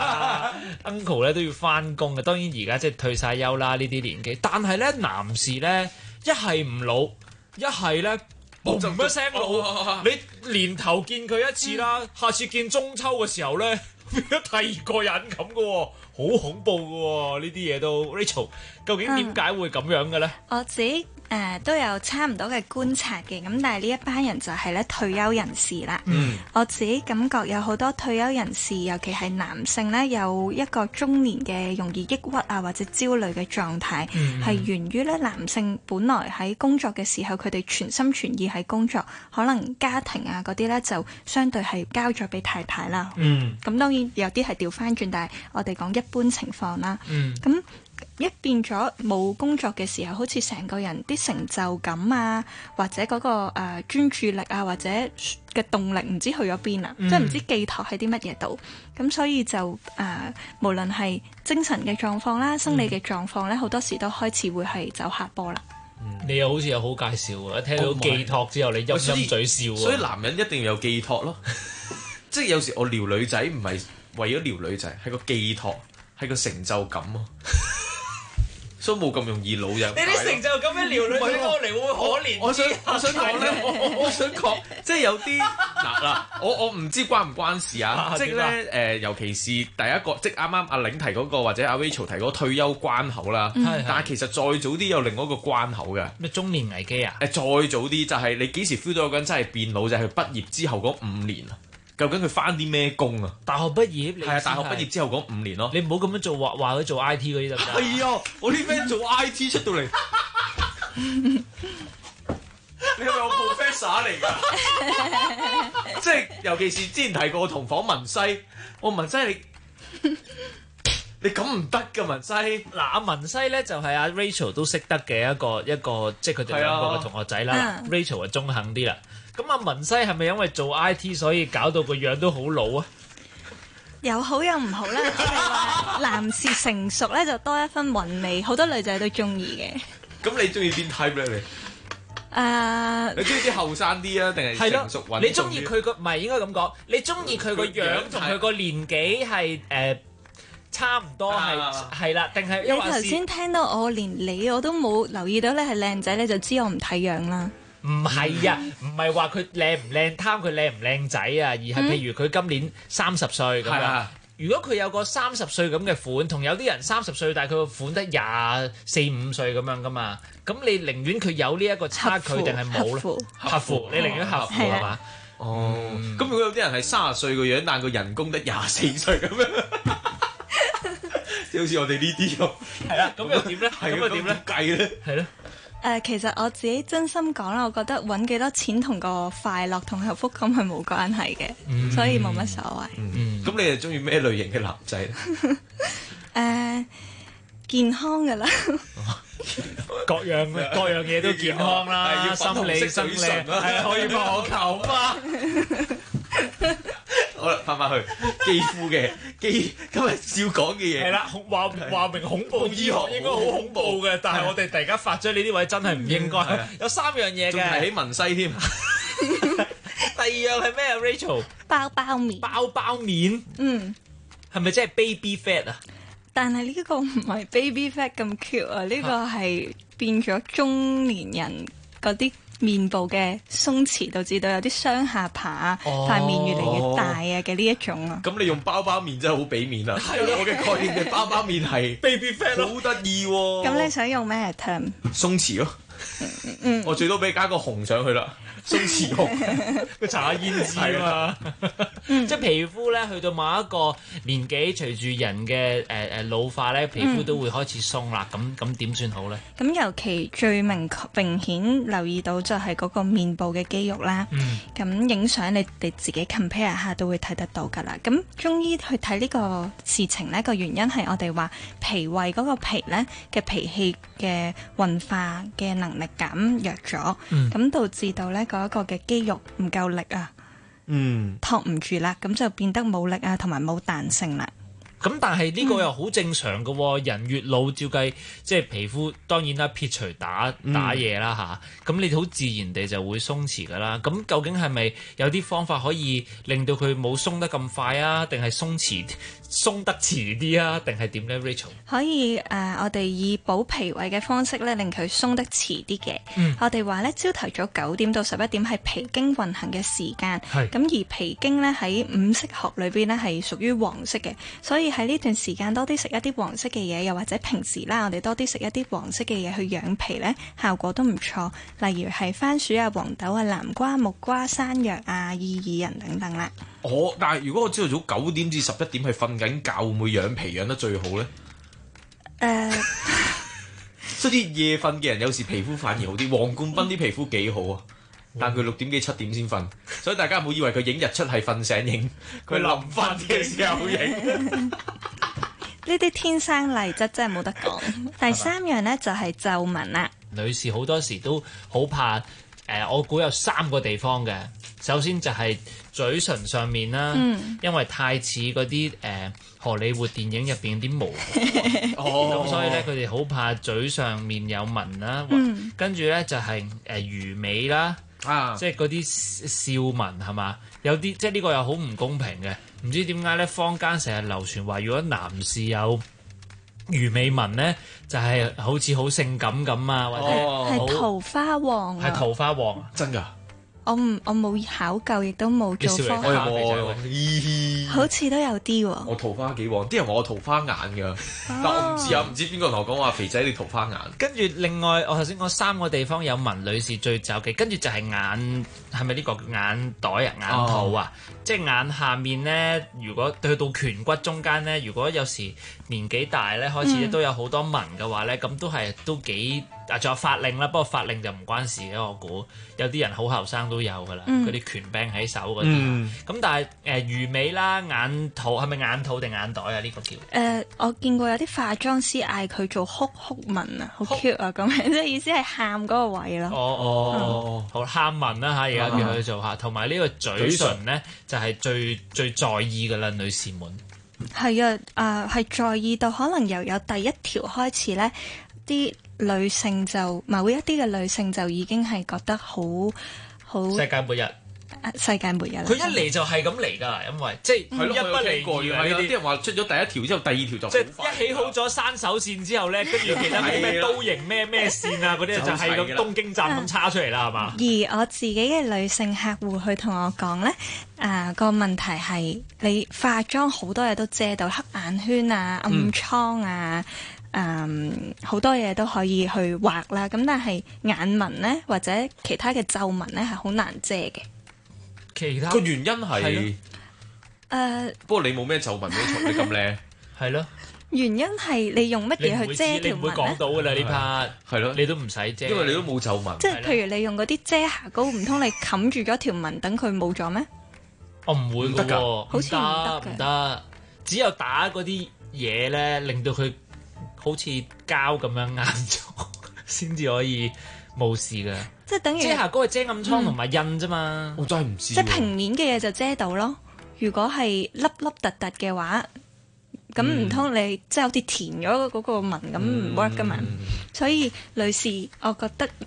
uncle 咧都要翻工嘅。當然而家即係退晒休啦，呢啲年紀。但係咧，男士咧一係唔老，一係咧嘣一聲老。你年頭見佢一次啦，下次見中秋嘅時候咧變咗第二個人咁嘅喎，好恐怖嘅喎，呢啲嘢都。Rachel 究竟點解會咁樣嘅咧？ 我自己都有差唔多嘅觀察嘅，咁但係呢一班人就係咧退休人士啦。我自己感覺有好多退休人士，尤其係男性咧，有一個中年嘅容易抑鬱啊或者焦慮嘅狀態，係源於咧男性本來喺工作嘅時候，佢哋全心全意喺工作，可能家庭啊嗰啲咧就相對係交咗俾太太啦。咁當然有啲係調翻轉，但係我哋講一般情況啦。咁一變咗冇工作嘅時候，好似成個人啲成就感啊，或者嗰個專注力啊，或者嘅動力唔知去咗邊啦，即係唔知寄託喺啲乜嘢度。咁所以就無論係精神嘅狀況啦、生理嘅狀況咧，好多時都開始會係走下坡啦。 你又好似有好介紹喎，一聽到寄託之後，你陰陰嘴笑喎。 所以男人一定要有寄託咯，即係有時我撩女仔唔係為咗撩女仔，係個寄託，係個成就感啊。所以冇咁容易老人。 你啲成就感咩撩女仔過嚟會可憐？ 我想講咧，我想講，即係有啲嗱，我唔知關唔關事啊？即係咧尤其是第一個，即係啱啱阿玲提嗰個或者阿 Rachel 提嗰個退休關口啦。但係其實再早啲有另外一個關口嘅。 咩中年危機啊？ 再早啲就係你幾時 feel 到嗰個人真係變老，就係佢畢業之後嗰5年啊。究竟佢翻啲咩工啊？ 大學畢業， 係啊，大學畢業之後嗰5年咯。 你唔好咁樣做話佢做 IT 嗰啲得唔得？ 係啊，我啲 friend 做 IT 出到嚟，你係咪我 professor 嚟㗎？即係尤其是之前提過我同訪文西，我文西你咁唔得㗎文西。 嗱，阿文西咧就係阿 Rachel 都識得嘅一個，即係佢哋兩個嘅同學仔啦。Rachel 就中肯啲啦。咁阿文西係咪因為做 IT 所以搞到個樣都好老啊？ 有好有唔好啦，即係話男士成熟咧就多一分韻味，好多女仔都中意嘅。 咁你中意邊 type 咧？你中意啲後生啲啊，定係成熟穩重啲？ 你中意佢個唔係應該咁講？你中意佢個樣同佢個年紀係差唔多係啦，定係？ 你頭先聽到我連你我都冇留意到你係靚仔，你就知我唔睇樣啦。 唔係啊，唔係話佢靚唔靚，貪佢靚唔靚仔啊，而係譬如佢今年30歲咁樣。如果佢有個30歲咁嘅款，同有啲人30歲但係佢個款得24、5歲咁樣噶嘛，咁你寧願佢有呢一個差距定係冇咧？合乎，你寧願合乎係嘛？ 哦，咁如果有啲人係30歲個樣，但個人工得24歲咁樣，即係好似我哋呢啲咁， 係啦，咁又點咧？咁又點咧？ 計咧？係咯。 其實我自己真心講啦，我覺得揾幾多錢同個快樂同幸福感係冇關係嘅，所以冇乜所謂。 咁你係中意咩類型嘅男仔咧？ 健康㗎啦， 各樣嘢都健康啦，心理生理係可以幫我求嘛。 好啦，翻去肌膚嘅今日要講嘅嘢係啦，話明恐怖醫學應該好恐怖嘅，但係我哋突然間發咗你呢位真係唔應該。有3樣嘢嘅， 仲提起文西添。 第2樣係咩啊 ？Rachel 包面， 包面，係咪即係 baby fat 啊？ 但係呢個唔係 baby fat 咁 cute 啊，呢個係變咗中年人嗰啲面部嘅鬆弛，導致到有啲雙下巴啊，塊面越嚟越大啊嘅呢一種啊。 咁你用包包面真係好俾面啊！我嘅概念嘅包包面係 baby fat 好得意喎。 咁你想用咩 term？ 鬆弛咯，我最多俾你加個紅上去啦。鬆弛紅，佢搽下胭脂啊嘛， 即係皮膚咧去到某一個年紀，隨住人嘅老化咧，皮膚都會開始鬆啦。咁點算好咧？ 咁尤其最明顯留意到就係嗰個面部嘅肌肉啦。咁影相你自己 compare 下都會睇得到㗎啦。咁中醫去睇呢個事情呢個原因係我哋話脾胃嗰個脾咧嘅脾氣嘅運化嘅能力減弱咗，咁導致到咧嗰一個嘅肌肉唔夠力啊，托唔住啦，咁就變得冇力啊，同埋冇彈性啦。 咁但係呢個又好正常嘅喎，人越老照計，即係皮膚當然啦，撇除打嘢啦嚇，咁你好自然地就會鬆弛㗎啦。咁究竟係咪有啲方法可以令到佢冇鬆得咁快啊？定係鬆得遲啲啊？定係點咧 ，Rachel？ 可以我哋以補脾胃嘅方式咧，令佢鬆得遲啲嘅。我哋話咧，朝頭早9點到11點係脾經運行嘅時間，咁而脾經咧喺五色學裏邊咧係屬於黃色嘅，所以喺呢段時間多啲食一啲黃色嘅嘢，又或者平時啦，我哋多啲食一啲黃色嘅嘢去養脾咧，效果都唔錯。例如係番薯啊、黃豆啊、南瓜、木瓜、山藥啊、薏苡仁等等啦。 但係如果我朝頭早9點至11點係瞓緊覺，會唔會養脾養得最好咧？所以啲夜瞓嘅人有時皮膚反而好啲。黃冠斌啲皮膚幾好啊，但佢6點幾7點先瞓，所以大家唔好以為佢影日出係瞓醒影，佢臨瞓嘅時候影。 呢啲天生麗質真係冇得講。第3樣呢，就係皺紋啦。 女士好多時都好怕我估有3個地方嘅。首先就係嘴唇上面啦，因為太似嗰啲荷里活電影入邊啲毛，咁所以咧佢哋好怕嘴上面有紋啦。跟住咧就係魚尾啦，即係嗰啲笑紋係嘛？有啲即係呢個又好唔公平嘅，唔知點解咧坊間成日流傳話，如果男士有魚尾紋咧，就係好似好性感咁啊，或者係桃花旺啊， 係桃花旺啊， 真㗎。 我冇考究，亦都冇做科學。好似都有啲喎。 我桃花幾旺，啲人話我桃花眼㗎，但我唔知啊，唔知邊個同我講話肥仔你桃花眼。 跟住另外，我頭先講3個地方有紋，女士最就忌。跟住就係眼，係咪呢個眼袋啊、眼肚啊？即係眼下面咧，如果去到顴骨中間咧，如果有時年紀大咧，開始都有好多紋嘅話咧，咁都幾。仲有髮令啦，不過髮令就唔關事嘅，我估有啲人好後生都有㗎啦，嗰啲權柄喺手嗰啲。咁但係魚尾啦、眼肚係咪眼肚定眼袋啊？呢個叫我見過有啲化妝師嗌佢做哭紋啊，好 cute 啊咁樣，即係意思係喊嗰個位咯。 好喊紋啦嚇，而家叫佢做嚇，同埋呢個嘴唇咧就係最在意㗎啦，女士們。係啊，係在意到可能由有第一條開始咧，啲女性就某一啲嘅女性就已經係覺得好世界末日， 世界末日。 佢一嚟就係咁嚟㗎，因為即係一不離二啲人話出咗第一條之後，第2條就即係一起好咗山手線之後咧，跟住其他咩刀型咩線啊嗰啲就係咁東京站咁叉出嚟啦，係嘛？ 而我自己嘅女性客戶去同我講咧，個問題係你化妝好多嘢都遮到黑眼圈啊、暗瘡啊。好多嘢都可以去畫啦，咁但係眼紋咧或者其他嘅皺紋咧係好難遮嘅。 其他個原因係不過你冇咩皺紋咧，從你咁靚係咯。 原因係你用乜嘢去遮條紋咧？你唔會講到㗎啦呢 part，係咯，你都唔使遮， 因為你都冇皺紋。 即係譬如你用嗰啲遮瑕膏，唔通你冚住咗條紋等佢冇咗咩？ 我唔會得㗎， 好似唔得，只有打嗰啲嘢咧，令到佢好似膠咁樣硬咗，先至可以冇事㗎。即係等於遮瑕膏係遮暗瘡同埋印啫嘛。 我真係唔知。 即係平面嘅嘢就遮到咯。如果係粒粒突突嘅話，咁唔通你即係好似填咗嗰個紋咁唔 work 㗎嘛？所以女士，我覺得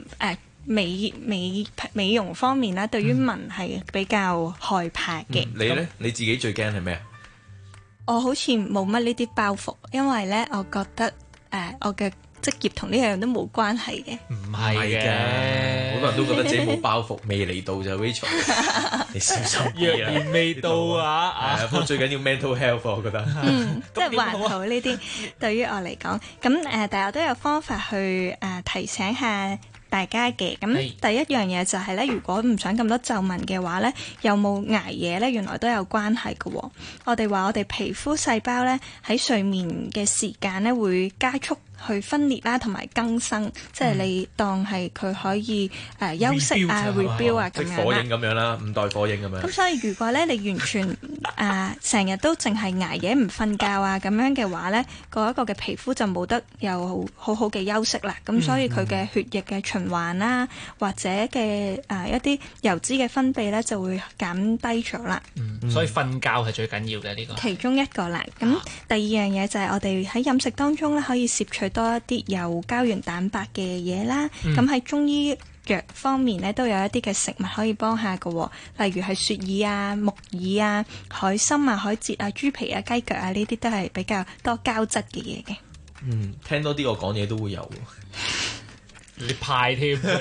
美容方面咧，對於紋係比較害怕嘅。 你咧？你自己最驚係咩？ 我好似冇乜呢啲包袱，因為咧，我覺得我嘅職業同呢樣都冇關係嘅。 唔係嘅， 好多人都覺得自己冇包袱，未嚟到就 Rachel， 你小心啲啦， 若然未到啊！ 不過最緊要 mental health， 我覺得。 即係還好呢啲對於我嚟講，咁但係我都有方法去提醒下大家嘅。咁第一樣嘢就係咧，如果唔想咁多皺紋嘅話咧，有冇捱夜咧，原來都有關係嘅喎。我哋話我哋皮膚細胞咧喺睡眠嘅時間咧會加速去分裂啦，同埋更新，即係你當係佢可以休息啊、rebuild 啊咁樣啦。 即火影咁樣啦，五代火影咁樣。 咁所以如果咧你完全成日都淨係捱夜唔瞓覺啊咁樣嘅話咧，嗰一個嘅皮膚就冇得有好好嘅休息啦。咁所以佢嘅血液嘅循環啦，或者嘅一啲油脂嘅分泌咧就會減低咗啦。 所以瞓覺係最緊要嘅呢個。 其中一個啦。咁第二樣嘢就係我哋喺飲食當中咧可以攝取多一啲有膠原蛋白嘅嘢啦，咁喺中醫藥方面咧都有一啲嘅食物可以幫下嘅，例如係雪耳啊、木耳啊、海參啊、海蜇啊、豬皮啊、雞腳啊，呢啲都係比較多膠質嘅嘢嘅。 聽多啲我講嘢都會有。 你派添，嚟，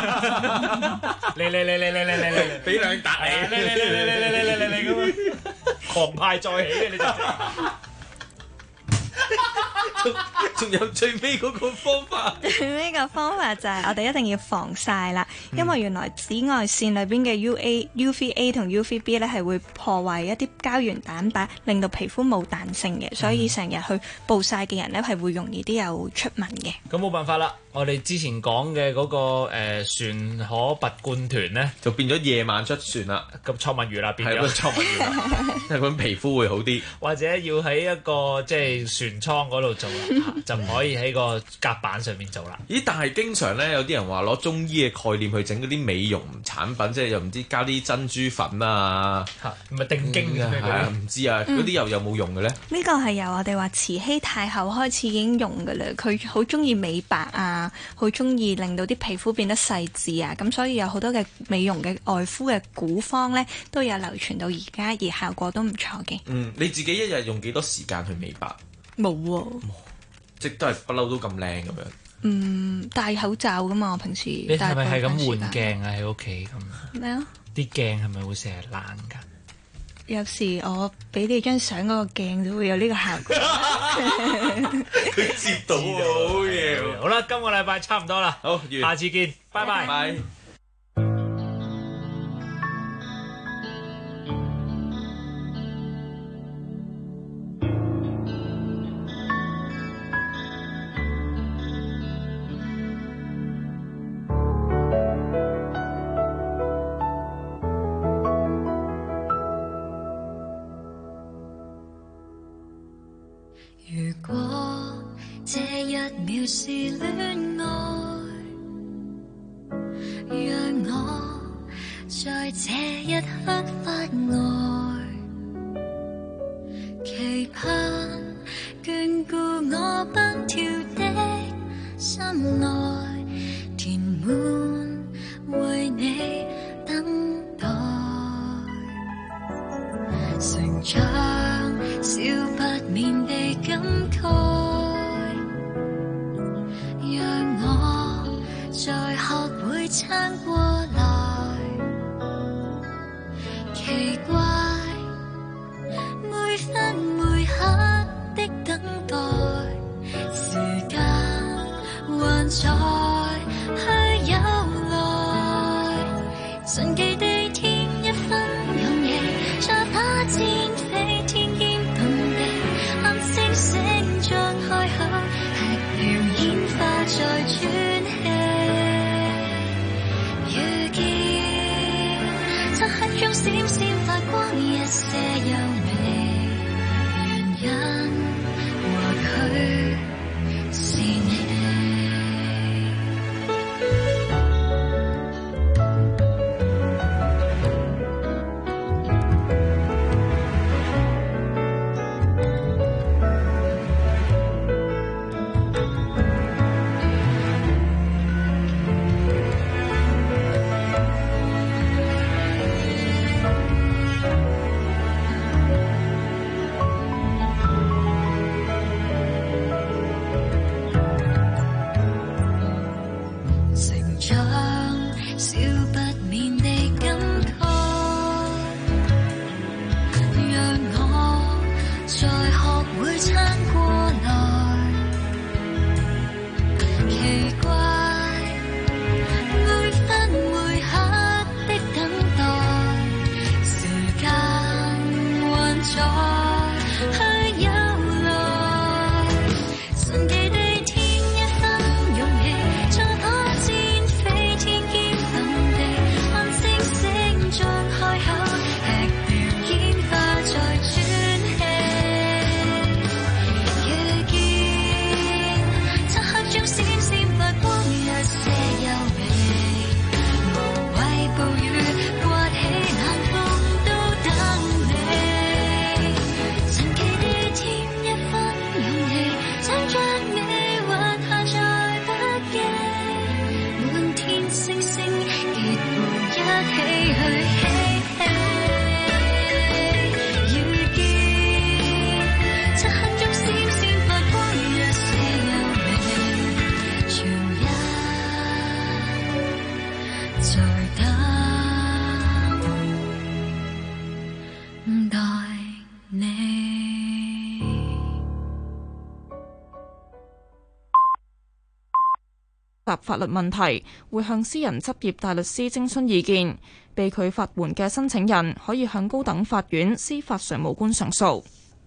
俾兩笪你，咁狂派再起嘅你就。 仲有最尾嗰個方法， 最尾個方法就係我哋一定要防曬啦，因為原來紫外線裏邊嘅 UVA 同 UVB 咧係會破壞一啲膠原蛋白，令到皮膚冇彈性嘅，所以成日去暴曬嘅人咧係會容易啲有出紋嘅。 咁冇辦法啦，我哋之前講嘅嗰個船可拔罐團咧， 就變咗夜晚出船啦， 咁錯墨魚啦，變咗錯墨魚啦，因為咁皮膚會好啲， 或者要喺一個即係船艙嗰度做啦，就唔可以喺個甲板上面做啦。 咦？但係經常咧有啲人話攞中醫嘅概念去整嗰啲美容產品，即係又唔知加啲珍珠粉啊， 唔係定經嘅， 係啊，唔知啊，嗰啲又有冇用嘅咧？ 呢個係由我哋話慈禧太后開始已經用嘅啦，佢好中意美白啊，好中意令到啲皮膚變得細緻啊，咁所以有好多嘅美容嘅外敷嘅古方咧，都有流傳到而家，而效果都唔錯嘅。 你自己一日用幾多時間去美白？ 冇喎， 即都係不嬲都咁靚咁樣。 戴口罩噶嘛，我平時你係咪係咁換鏡啊？喺屋企咁咩啊？ 啲鏡係咪會成日爛㗎？ 有時我俾你張相嗰個鏡就會有呢個效果。 佢接到好嘢。 好啦，今個禮拜差唔多啦， 好， 下次見，拜拜。 拜。 如果這一秒是戀愛，讓我在這一刻發呆，期盼眷顧我奔跳的心內，填滿為你等待，成長少不免地感慨，讓我再學會撐過來。奇怪，每分每刻的等待，時間還在去有來，神奇地添一分勇氣，再把箭飛天邊動地，看星星張開口，吃了煙花再喘氣，遇見漆黑中閃閃發光一些優美，原因或許是你。 在等待你。 法律問題，會向私人執業大律師徵詢意見。被拒法援嘅申請人可以向高等法院司法常務官上訴。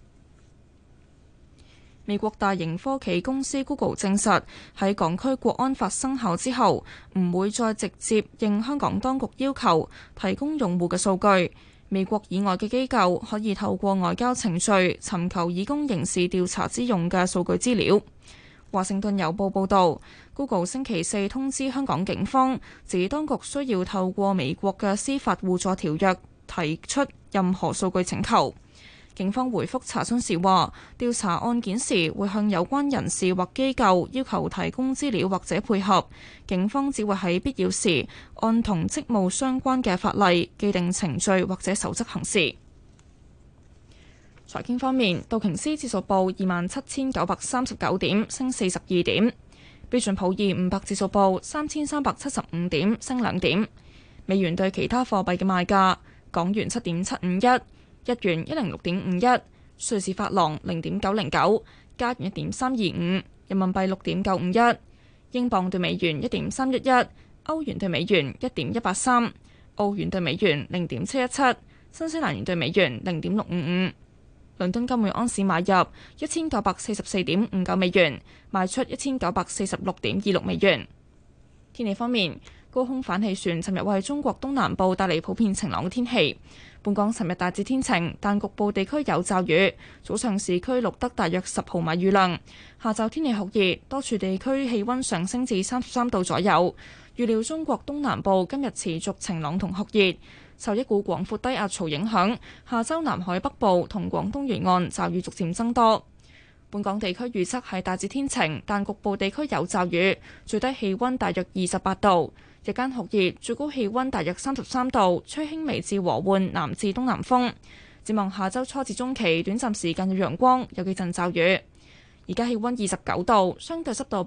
美國大型科技公司 Google 證實，喺港區國安法生效之後，唔會再直接應香港當局要求提供用戶嘅數據。美國以外嘅機構可以透過外交程序尋求以供刑事調查之用嘅數據資料。華盛頓郵報報導，Google 星期四通知香港警方，指當局需要透過美國嘅司法互助條約提出任何數據請求。警方回覆查詢時話，調查案件時會向有關人士或機構要求提供資料或者配合，警方只會喺必要時按同職務相關嘅法例、既定程序或者守則行事。財經方面，道瓊斯指數報27,939點，升42點；標準普爾500指數報3,375點，升2點。美元對其他貨幣嘅賣價：港元7.751，日元106.51，瑞士法郎0.909，加元1.325，人民幣6.951，英鎊對美元1.311，歐元對美元1.183，澳元對美元0.717，新西蘭元對美元0.655。倫敦金每盎司買入1944.59美元，賣出1946.26美元。天氣方面，高空反氣旋尋日為中國東南部帶嚟普遍晴朗嘅天氣。本港尋日大致天晴，但局部地區有驟雨。早上市區錄得大約10毫米雨量。下晝天氣酷熱，多處地區氣溫上升至33度左右。預料中國東南部今日持續晴朗同酷熱。受一股廣闊低壓槽影響，下週南海北部同廣東沿岸驟雨逐漸增多。本港地區預測係大致天晴，但局部地區有驟雨，最低氣溫大約28度，日間酷熱，最高氣溫大約33度，吹輕微至和緩南至東南風。展望下週初至中期，短暫時間有陽光，有幾陣驟雨。而家氣溫29度，相對濕度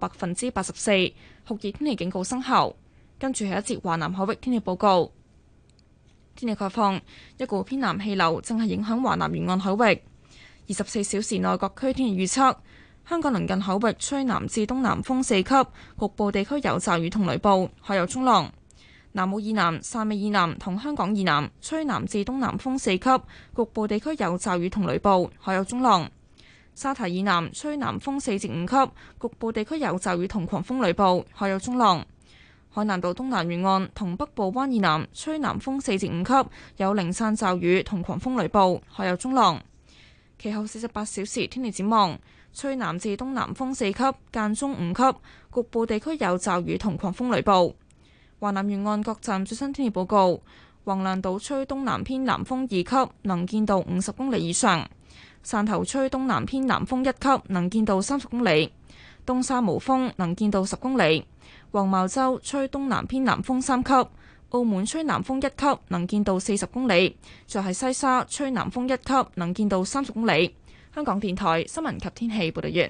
84%，酷熱天氣警告生效。跟住係一節華南海域天氣報告。天氣概況，一股偏南氣流正係影響華南沿岸海域。24小時內各區天氣預測：香港鄰近海域吹南至東南風4級，局部地區有驟雨同雷暴，海有衝浪。南澳以南、汕尾以南同香港以南吹南至東南風4級，局部地區有驟雨同雷暴，海有衝浪。沙堤以南吹南風4至5級，局部地區有驟雨同狂風雷暴，海有衝浪。海南島東南沿岸同北部灣以南吹南風4至5級，有零散驟雨同狂風雷暴，海有衝浪。其後48小時天氣展望：吹南至東南風4級，間中5級，局部地區有驟雨同狂風雷暴。華南沿岸各站最新天氣報告：橫瀾島吹東南偏南風2級，能見度50公里以上；汕頭吹東南偏南風1級，能見度30公里；東沙無風，能見度10公里。黃茅洲吹東南偏南風3級，澳門吹南風1級，能見度40公里。就係西沙吹南風1級，能見度30公里。香港電台新聞及天氣報道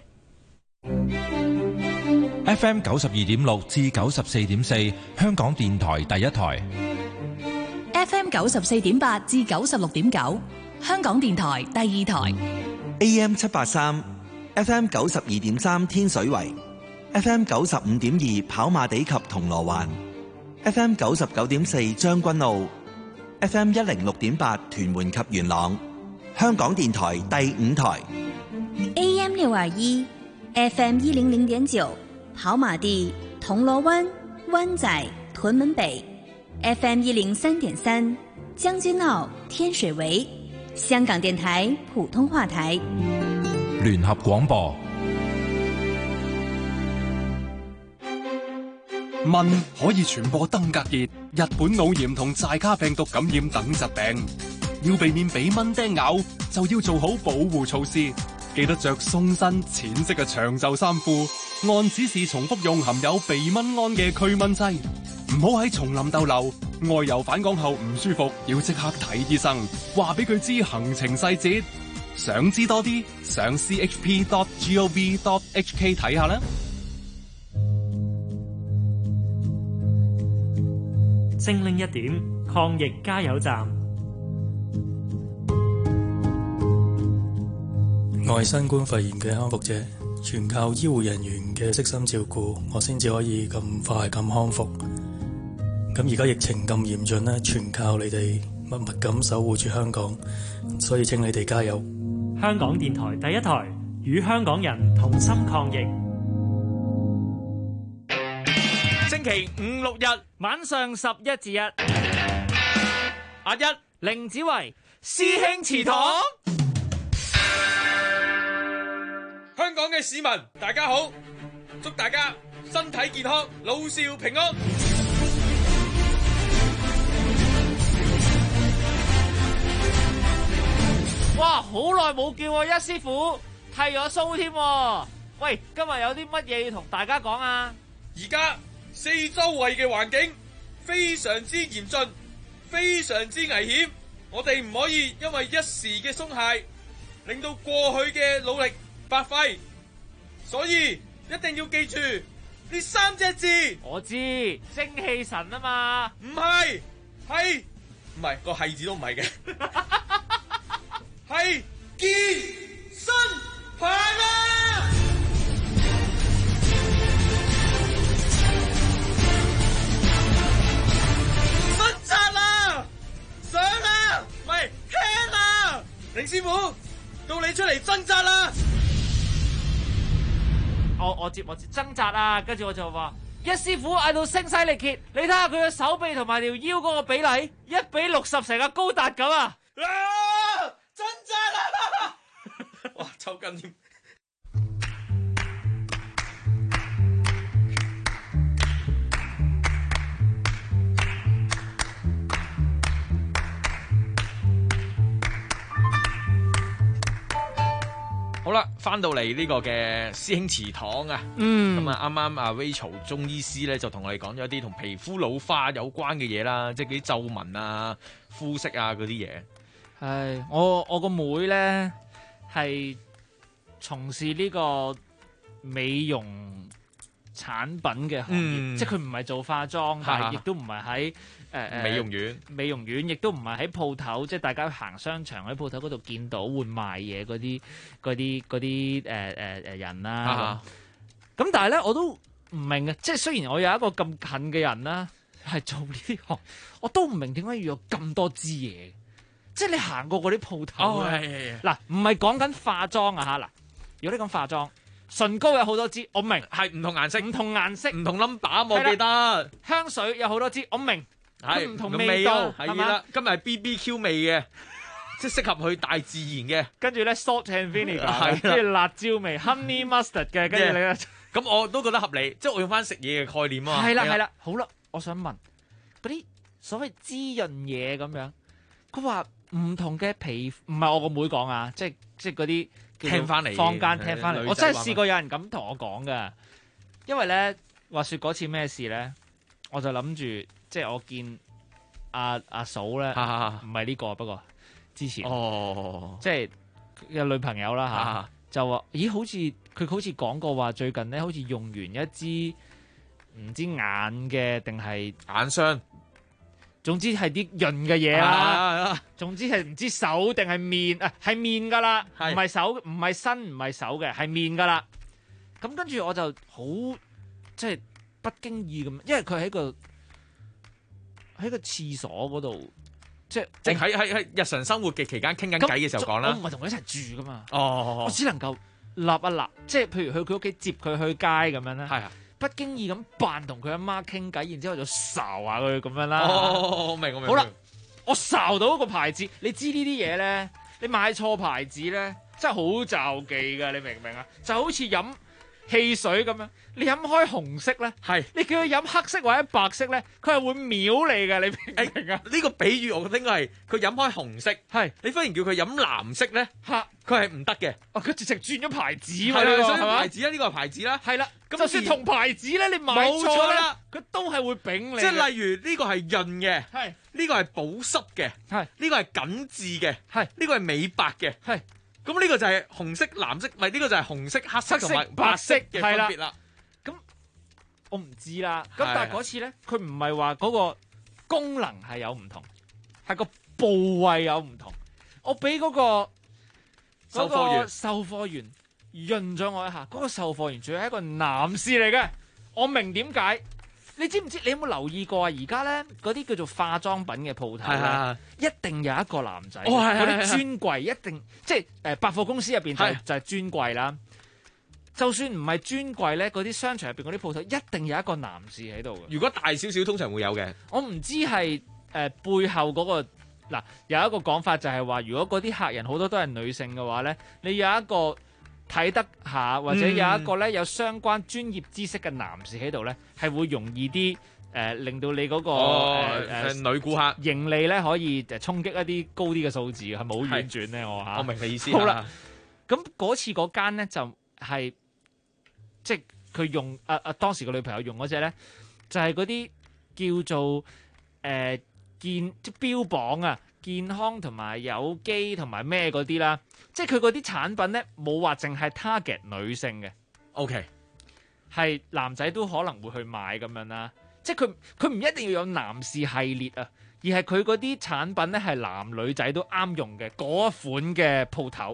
完。 FM 92.6至94.4，香港電台第一台。 FM 94.8至96.9，香港電台第二台。 AM 783 ，FM 92.3天水圍。FM 95.2跑馬地及銅鑼灣 ，FM 99.4將軍澳 ，FM 106.8屯門及元朗，香港電台第五台 ，AM 621 ，FM 100.9跑馬地、銅鑼灣、灣仔、屯門北 ，FM 103.3將軍澳、天水圍，香港電台普通話台， 聯合廣播。 蚊可以傳播登革熱、日本腦炎同寨卡病毒感染等疾病，要避免俾蚊叮咬，就要做好保護措施。記得着鬆身淺色嘅長袖衫褲，按指示重複用含有避蚊胺嘅驅蚊劑。唔好喺叢林逗留，外遊返港後唔舒服，要即刻睇醫生，話俾佢知行程細節。想知多啲，上 chp.gov.hk 睇下啦。 精靈一點抗疫加油站。 我係新冠肺炎嘅康復者，全靠醫護人員嘅悉心照顧，我先至可以咁快咁康復。咁而家疫情咁嚴峻呢，全靠你哋默默咁守護住香港，所以請你哋加油。 香港電台第一台，與香港人同心抗疫。 星期五六日晚上11至1， 阿一凌子維師兄祠堂。香港嘅市民大家好，祝大家身體健康，老少平安。 哇，好耐冇見喎，一師傅剃咗鬚添。喂，今日有啲乜嘢要同大家講啊？ 而家四周圍嘅環境非常之嚴峻，非常之危險，我哋唔可以因為一時嘅鬆懈，令到過去嘅努力白費，所以一定要記住呢3隻字。 我知精氣神啊嘛， 唔係，係唔係個係字都唔係嘅，係健身棒啊！掙扎啦，上啦，唔係聽啦，凌師傅，到你出嚟掙扎啦！ 我接掙扎啊，跟住我就話一師傅嗌到聲嘶力竭，你睇下佢嘅手臂同埋條腰嗰個比例1比60，成個高達咁啊！ 掙扎啦！哇，抽筋添。好啦，翻到嚟呢個嘅師兄祠堂啊，咁啊啱啱阿 Rachel 中醫師咧就同我哋講咗一啲同皮膚老化有關嘅嘢啦，即係嗰啲皺紋啊、膚色啊嗰啲嘢。 係我個妹咧係從事呢個美容產品嘅行業，即係佢唔係做化妝，但係亦都唔係喺美容院，亦都唔係喺鋪頭，即係大家行商場喺鋪頭嗰度見到會賣嘢嗰啲人啦。咁但係咧我都唔明嘅，即係雖然我有一個咁近嘅人啦，係做呢啲行，我都唔明點解要有咁多支嘢。即係你行過嗰啲鋪頭嗱，唔係講緊化妝啊嚇嗱。如果你講化妝，唇膏有好多支，我明係唔同顏色， 唔同顏色， 唔同 number， 我記得。 香水有好多支，我明係唔同味道， 係啦。今日係 BBQ 味嘅，即係適合去大自然嘅。 跟住咧 salt and vinegar， 跟住辣椒味 honey mustard 嘅，跟住你咧， 咁我都覺得合理，即係我用翻食嘢嘅概念啊。 係啦，好啦，我想問嗰啲所謂滋潤嘢咁樣，佢話唔同嘅皮膚，唔係我個妹講啊，即係嗰啲聽翻嚟， 坊間聽翻嚟，我真係試過有人咁同我講噶。因為咧話説嗰次咩事咧，我就諗住即係我見阿嫂咧，唔係呢個，不過之前即係有女朋友啦嚇，就話咦好似佢好似講過話最近咧好似用完一支唔知眼嘅定係眼霜。 總之係啲潤嘅嘢啦，總之係唔知手定係面啊，係面噶啦，唔係手，唔係身，唔係手嘅，係面噶啦。咁跟住我就好即係不經意咁，因為佢喺個廁所嗰度，即係喺日常生活嘅期間傾緊偈嘅時候講啦。 我唔係同佢一齊住噶嘛， 我只能夠立一立，即係譬如去佢屋企接佢去街咁樣咧。係啊。不經意咁扮同佢阿媽傾偈，然之後就睄下佢咁樣啦。 我明。 好啦，我睄到一個牌子，你知呢啲嘢咧，你買錯牌子咧，真係好罩忌㗎，你明唔明啊？就好似飲汽水咁樣，你飲開紅色咧，你叫佢飲黑色或者白色咧，佢係會秒你㗎，你明唔明啊？ 呢個比喻我覺得應該係佢飲開紅色，你忽然叫佢飲藍色咧，佢係唔得嘅。 佢直情轉咗牌子喎， 係嘛？牌子啦，呢個係牌子啦。 係啦，就算同牌子咧，你買錯啦，佢都係會丙你。 即係例如呢個係潤嘅，呢個係保濕嘅，呢個係緊緻嘅，呢個係美白嘅。咁呢個就係紅色、藍色，唔係呢個就係紅色、黑色同埋白色嘅分別啦。 咁我唔知啦。咁但係嗰次咧，佢唔係話嗰個功能係有唔同，係個部位有唔同。我俾嗰個售貨員潤咗我一下，嗰個售貨員仲係一個男士嚟嘅，我明點解。你知唔知？你有冇留意過啊？而家咧嗰啲叫做化妝品嘅鋪頭咧，一定有一個男仔，嗰啲專櫃一定即係百貨公司入邊就係專櫃啦。就算唔係專櫃咧，嗰啲商場入邊嗰啲鋪頭一定有一個男士喺度嘅。 如果大少少，通常會有嘅。 我唔知係背後嗰個嗱有一個講法就係話，如果嗰啲客人好多都係女性嘅話咧，你有一個睇得下或者有一個咧有相關專業知識嘅男士喺度咧，係會容易啲令到你嗰個女顧客盈利咧可以衝擊一啲高啲嘅數字，係冇婉轉咧我嚇。我明你意思。 好啦，咁嗰次嗰間咧就係即係佢用當時個女朋友用嗰隻咧，就係嗰啲叫做即標榜啊健康同埋有機同埋咩嗰啲啦。即係佢嗰啲產品咧，冇話淨係 target 女性嘅 ，OK， 係男仔都可能會去買咁樣啦。即係佢唔一定要有男士系列啊，而係佢嗰啲產品咧係男女仔都啱用嘅嗰一款嘅鋪頭。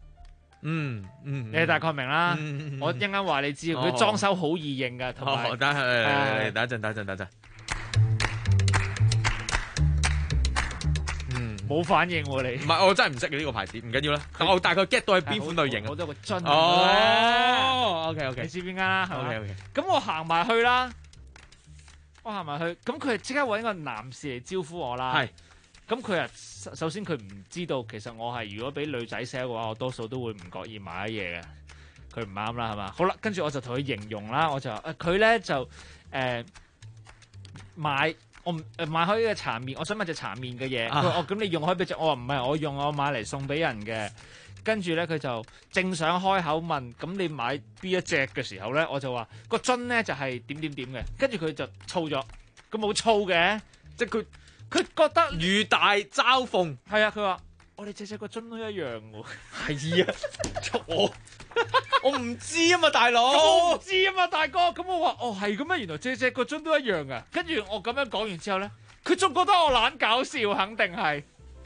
你大概明啦。我一陣間話你知，佢裝修好易認㗎，同埋等一陣。 冇反應喎你？ 唔係，我真係唔識嘅呢個牌子，唔緊要啦。但我大概 get 到係邊款類型啊？ 我都有個樽。 OK， 你知邊間啦？係咪 OK。 咁我行埋去啦，咁佢即刻揾個男士嚟招呼我啦。係。咁佢首先佢唔知道，其實我係如果俾女仔 sell 嘅話，我多數都會唔覺意買一嘢嘅。佢唔啱啦，係嘛？好啦，跟住我就同佢形容啦，我就佢咧就買。我買開呢個茶麵，我想買隻茶麵嘅嘢。佢話咁你用開俾隻，我話唔係，我買嚟送俾人嘅。跟住咧佢就正想開口問，咁你買邊一隻嘅時候咧，我就話個樽咧就係點點點嘅。跟住佢就燥咗，佢冇燥嘅，即係佢覺得語大嘲諷。 係啊，佢話我哋隻個樽都一樣喎。 係啊，我唔知啊嘛，大佬。 我唔知啊嘛，大哥。咁我話係咁啊，原來隻個樽都一樣噶。跟住我咁樣講完之後咧，佢仲覺得我懶搞笑，肯定係。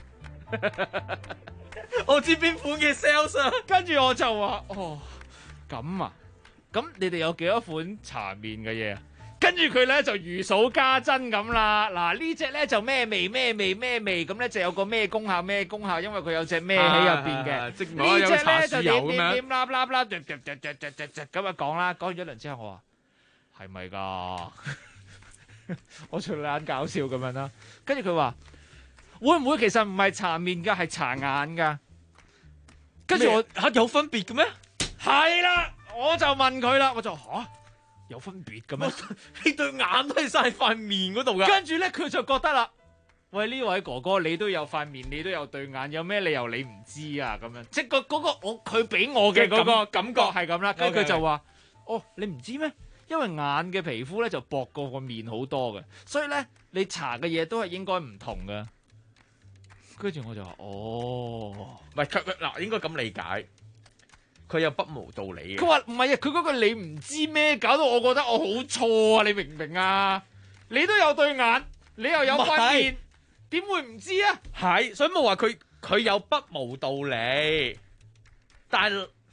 我知邊款嘅 sales 啊。 跟住我就話咁啊，咁你哋有幾多款茶麵嘅嘢啊？跟住佢咧就如數家珍咁啦。嗱呢隻咧就咩味，咁咧就有個咩功效，因為佢有隻咩喺入邊嘅。呢隻咧就點啦咁啊講啦。講完一輪之後，我話係咪㗎？我隨懶搞笑咁樣啦。跟住佢話會唔會其實唔係茶麵㗎，係茶眼㗎？跟住我有分別嘅咩？ 係啦，我就問佢啦，我就有分別嘅咩？ 你對眼都係晒塊面嗰度㗎。 跟住咧，佢就覺得啦，喂呢位哥哥，你都有塊面，你都有對眼，有咩理由你唔知啊？咁樣，即係嗰個佢俾我嘅嗰個感覺係咁啦。跟住佢就話：你唔知咩？因為眼嘅皮膚咧就薄過個面好多嘅，所以咧你搽嘅嘢都係應該唔同嘅。跟住我就話：唔係嗱，應該咁理解。佢有不無道理嘅。 佢話唔係啊，佢嗰個你唔知咩，搞到我覺得我好錯啊！你明唔明啊？你都有對眼，你又有塊面，點會唔知啊？ 係，所以冇話佢有不無道理，但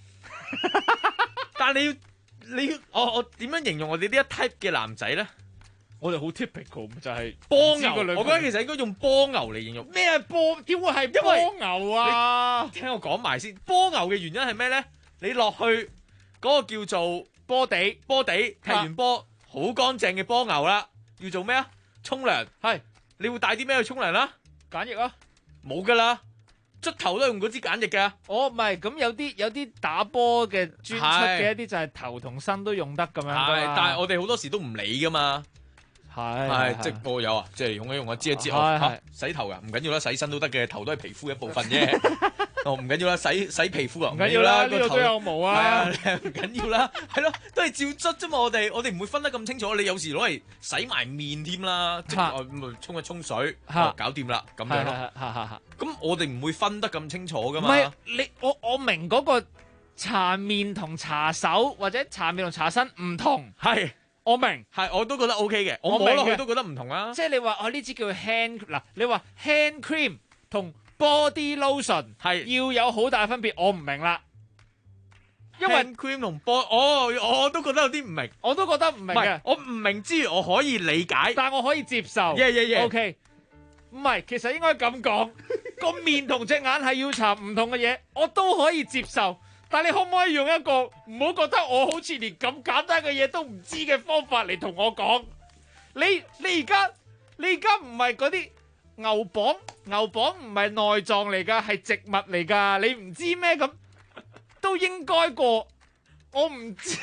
你要我點樣形容我哋呢一 type 嘅男仔咧？ 我哋好 typical 就係波牛，我覺得其實應該用波牛嚟形容。 咩波？點會係波牛啊？ 聽我講埋先，波牛嘅原因係咩咧？你落去嗰個叫做波地踢完波好乾淨嘅波牛啦，要做咩啊？沖涼。係，你會帶啲咩去沖涼啦？ 梘液啊？ 冇噶啦，捽頭都係用嗰支梘液噶。 唔係，咁有啲打波嘅專出嘅一啲就係頭同身都用得咁樣。係， 但係我哋好多時都唔理噶嘛。係，即係有啊，即係用一支洗頭噶，唔緊要啦，洗身都得嘅，頭都係皮膚一部分啫。唔緊要啦，洗皮膚啊， 唔緊要啦，呢度都有毛啊， 唔緊要啦，係咯，都係照捽啫嘛，我哋唔會分得咁清楚，你有時攞嚟洗埋面添啦，即係沖一沖水，搞掂啦，咁樣咯。咁我哋唔會分得咁清楚噶嘛。唔係我明嗰個搽面同搽手或者搽面同搽身唔同， 係我明， 係我都覺得 OK 嘅，我摸落去都覺得唔同啦。 即係你話呢支叫 hand 嗱，你話 hand cream 同 body lotion 係要有好大分別，我唔明啦。因為 hand cream 同我都覺得有啲唔明， 我都覺得唔明嘅。 我唔明之餘，我可以理解， 但我可以接受。OK， 唔係，其實應該咁講，個面同隻眼係要搽唔同嘅嘢，我都可以接受。但你可唔可以用一個唔好覺得我好似連咁簡單嘅嘢都唔知嘅方法嚟同我講？你而家唔係嗰啲牛蒡唔係內臟嚟㗎，係植物嚟㗎，你唔知咩咁？都應該過，我唔知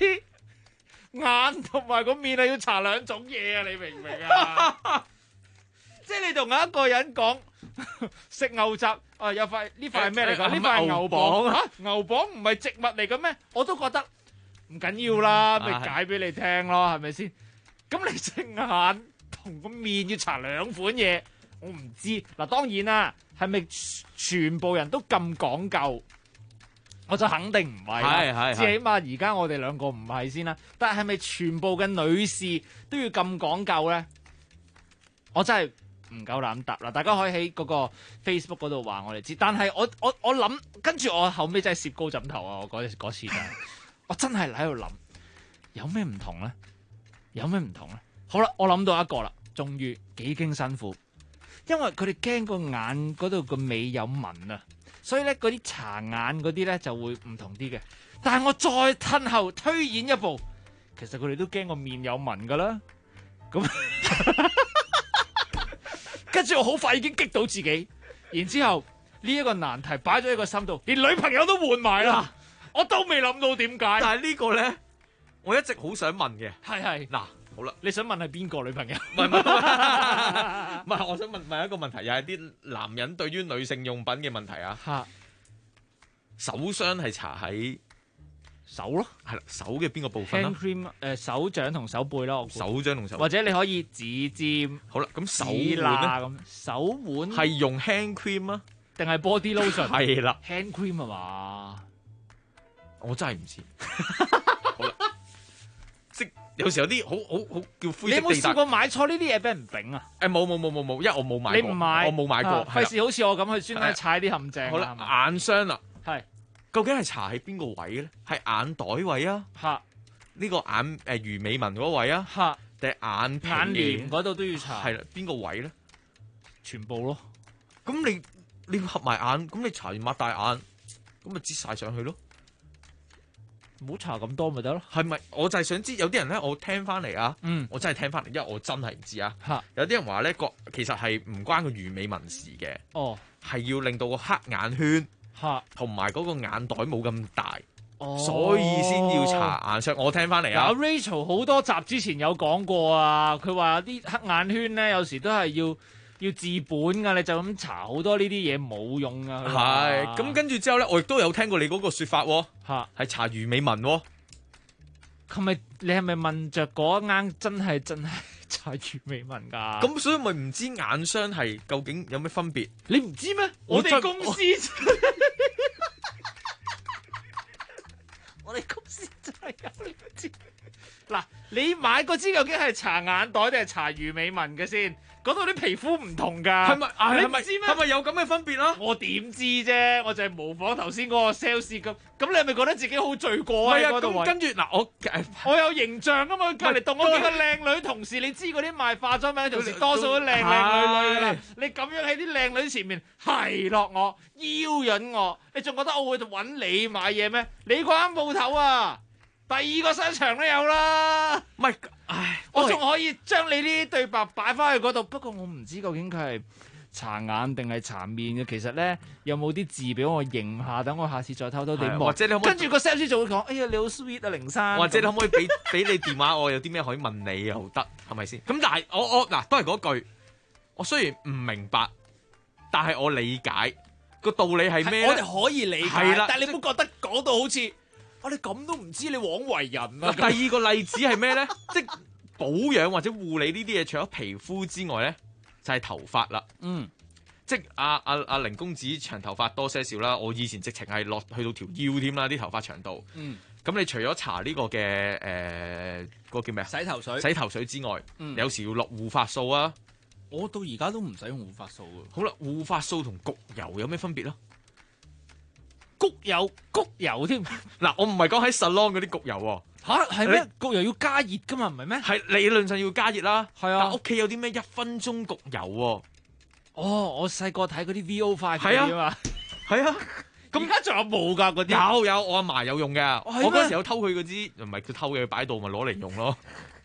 眼同埋個面係要搽兩種嘢啊！你明唔明啊？即係你同一個人講食牛雜啊，有塊呢塊係咩嚟㗎？呢塊係牛蒡嚇，牛蒡唔係植物嚟嘅咩？我都覺得唔緊要啦，咪解俾你聽咯，係咪先？咁你隻眼同個面要搽兩款嘢，我唔知嗱。當然啦，係咪全部人都咁講究？我就肯定唔係啦，至起碼而家我哋兩個唔係先啦。但係咪全部嘅女士都要咁講究咧？我真係唔夠膽答啦！大家可以喺嗰個 Facebook 嗰度話我哋知。但係我諗，跟住我後尾真係攝高枕頭啊！我嗰次就我真係喺度諗，有咩唔同咧？有咩唔同咧？好啦，我諗到一個啦，終於幾經辛苦，因為佢哋驚個眼嗰度個尾有紋啊。所以咧，嗰啲搽眼嗰啲咧就會唔同啲嘅。但係我再褪後推演一步，其實佢哋都驚個面有紋噶啦。咁跟住我好快已經激到自己，然之後呢一個難題擺咗喺個心度，連女朋友都換埋啦，我都未諗到點解。 但係呢個咧，我一直好想問嘅。 係嗱，好啦， 你想問係邊個女朋友？ 唔係，我想問一個問題，又係啲男人對於女性用品嘅問題啊。手霜係搽喺手咯， 係啦，手嘅邊個部分 hand cream 手掌同手背咯， 手掌同手背， 或者你可以指尖。 好啦，咁手腕咧？ 咁手腕係用 hand cream 啊， 定係 body lotion？ 係啦 ，hand cream 啊嘛， 我真係唔知。好啦，即有時有啲好叫灰色地帶。 你有冇試過買錯呢啲嘢俾人丙啊？ 冇，因為我冇買過。 你唔買， 我冇買過。 費事好似我咁去專登踩啲陷阱。 好啦，眼霜啊， 係究竟係搽喺邊個位咧？係眼袋位啊？呢個眼魚尾紋嗰位啊？定係眼皮眼簾嗰度都要搽？ 係啦，邊個位咧？ 全部咯。 咁你合埋眼，咁你搽完擘大眼，咁咪擠晒上去咯。 唔好搽咁多咪得咯， 係咪？我就係想知有啲人咧，我聽翻嚟啊，我真係聽翻嚟，因為我真係唔知啊。有啲人話咧，其實係唔關個魚尾紋事嘅，係要令到個黑眼圈同埋嗰個眼袋冇咁大，所以先要搽眼霜。我聽翻嚟啊。 Rachel 好多集之前有講過啊，佢話啲黑眼圈咧，有時都係要治本噶，你就咁搽好多呢啲嘢冇用噶。 係，咁跟住之後咧，我亦都有聽過你嗰個說法喎，係搽魚尾紋喎。 你係咪問着嗰一啱真係搽魚尾紋㗎？ 咁所以咪唔知眼霜係究竟有咩分別？ 你唔知咩？我哋公司我哋公司真係有呢支。嗱，你買嗰支究竟係搽眼袋定係搽魚尾紋嘅先？嗰度啲皮膚唔同㗎， 係咪？你唔知咩？係咪有咁嘅分別啊？ 我點知啫？我就係模仿頭先嗰個 sales 咁。咁你係咪覺得自己好罪過啊？ 咁跟住嗱， 我有形象啊嘛，隔離當我幾個靚女同事，你知嗰啲賣化妝品嘅同事多數都靚女㗎啦。你咁樣喺啲靚女前面係落我邀引我，你仲覺得我會揾你買嘢咩？你嗰間鋪頭啊！第二個商場都有啦， 唔係，唉， 我仲可以將你呢啲對白擺翻去嗰度。不過我唔知究竟佢係搽眼定係搽面嘅。其實咧，有冇啲字俾我認下，等我下次再偷偷地望。 或者你可唔可以跟住個 sales 就會講：哎呀，你好 sweet 啊，靈山。 或者你可唔可以俾你電話我？有啲咩可以問你又得，係咪先？咁但係我嗱都係嗰句，我雖然唔明白，但係我理解個道理係咩咧？ 我哋可以理解， 係啦， 但係你唔好覺得講到好似。我哋咁都唔知你枉為人啊！ 第二個例子係咩咧？即係保養或者護理呢啲嘢，除咗皮膚之外咧，就係頭髮啦。即係阿凌公子長頭髮多些少啦。我以前直情係落去到條腰添啦，啲頭髮長度。 咁你除咗搽呢個嘅個叫咩啊？ 洗頭水。 洗頭水之外，有時要落護髮素啊。 我到而家都唔使用護髮素嘅。 好啦，護髮素同焗油有咩分別咧？ 焗油添。 嗱，我唔係講喺 salon 嗰啲焗油喎。 吓，係咩？焗油要加熱噶嘛，唔係咩？ 係理論上要加熱啦。 係啊。 但屋企有啲咩1分鐘焗油喎？ 哦，我細個睇嗰啲 VO5 嗰啲啊嘛。 係啊。 咁而家仲有冇㗎嗰啲？ 有，我阿嫲有用嘅。我嗰時有偷佢嗰支，唔係佢偷嘅，佢擺喺度咪攞嚟用咯。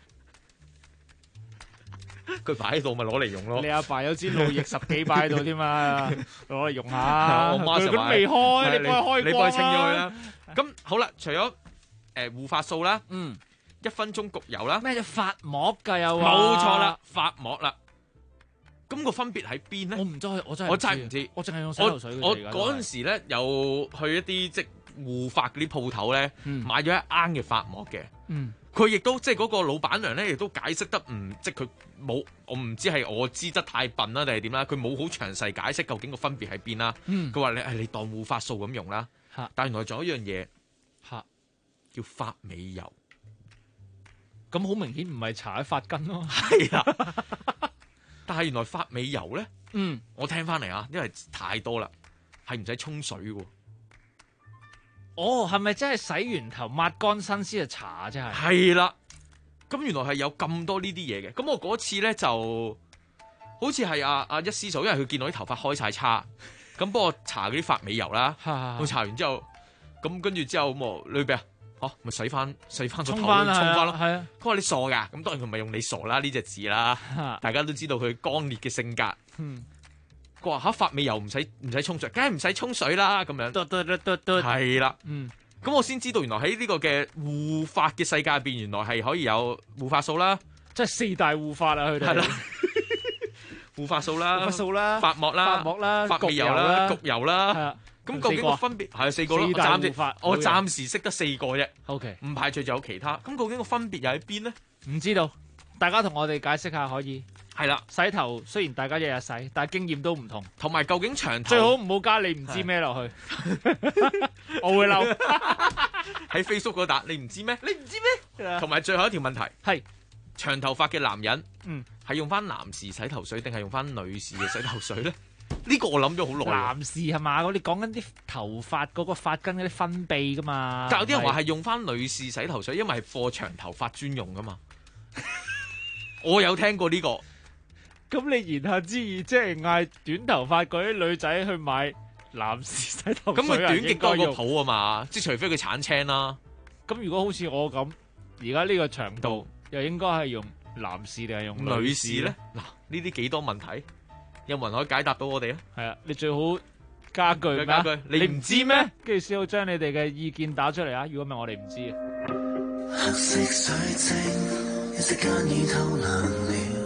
佢擺喺度咪攞嚟用咯。 你阿爸有支路易10幾擺喺度添嘛，攞嚟用下。 我媽佢未開，你幫佢開光你幫佢清咗佢啦。咁好啦，除咗護髮素啦，1分鐘焗油啦， 咩叫髮膜㗎又話？ 冇錯啦，髮膜啦。咁個分別喺邊咧？ 我真係唔知，我淨係用洗頭水。 我嗰陣時咧有去一啲即係護髮嗰啲鋪頭咧，買咗一罌嘅髮膜嘅。佢亦都即係嗰個老闆娘咧，亦都解釋得即係佢冇，我唔知係我資質太笨啦定係點啦，佢冇好詳細解釋究竟個分別喺邊啦。佢話你當護髮素咁用啦，但原來仲有一樣嘢叫髮尾油。 咁好明顯唔係搽喺髮根咯。 係啦。但係原來髮尾油咧，我聽翻嚟啊，因為太多啦，係唔使沖水嘅。 哦，係咪真係洗完頭抹乾身先去搽啫？ 係啦，咁原來係有咁多呢啲嘢嘅。咁我嗰次咧就好似係阿一師嫂，因為佢見到啲頭髮開晒叉，咁幫我搽嗰啲髮尾油啦。我搽完之後，咁跟住之後咁我裏邊咪洗翻個頭，沖翻咯。係啊，佢話你傻噶，咁當然佢唔係用你傻啦呢隻字啦，大家都知道佢剛烈嘅性格。佢話髮尾油唔使沖水，梗係唔使沖水啦，咁樣。係啦。咁我先知道原來喺呢個嘅護髮嘅世界入邊，原來係可以有護髮素啦， 即係4大護髮啊，佢哋。係啦。 護髮素啦， 髮膜啦，髮尾油啦，焗油啦。咁究竟個分別係4個咯？我暫時識得4個啫。 OK， 唔排除仲有其他。咁究竟個分別又喺邊呢？ 唔知道，大家同我哋解釋下可以。 係啦， 洗頭雖然大家日日洗，但係經驗都唔同。 同埋究竟長頭最好唔好加你唔知咩落去，我會嬲。 喺 Facebook 嗰度，你唔知咩？你唔知咩？同埋最後一條問題係長頭髮嘅男人，係用翻男士洗頭水定係用翻女士嘅洗頭水咧？呢個我諗咗好耐。 男士係嘛？我哋講緊啲頭髮嗰個髮根嗰啲分泌噶嘛。 但有啲人話係用翻女士洗頭水，因為係貨長頭髮專用噶嘛。我有聽過呢個。 咁你言下之意，即係嗌短頭髮嗰啲女仔去買男士洗頭水。 咁佢短極多個譜啊嘛，即係除非佢鏟青啦。 咁如果好似我咁，而家呢個長度又應該係用男士定係用女士咧？嗱，呢啲幾多問題？有冇人可以解答到我哋啊？ 係啊，你最好加句你唔知咩？跟住先好將你哋嘅意見打出嚟啊！如果唔係我哋唔知啊。 黑色水晶，一息間已透涼了。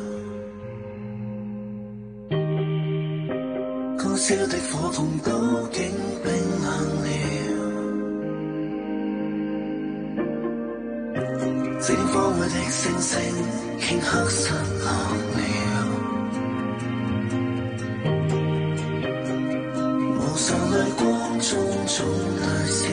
高燒的火碰都竟冰冷了。這點荒謬的星星，頃刻失落了。常淚光中對視，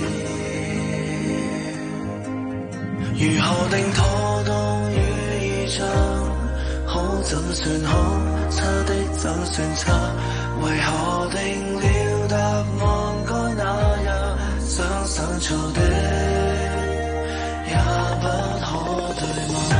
如何定妥當與異象？好怎算好？差的怎算差？為何定了答案該那樣？想想錯的也不可對嗎？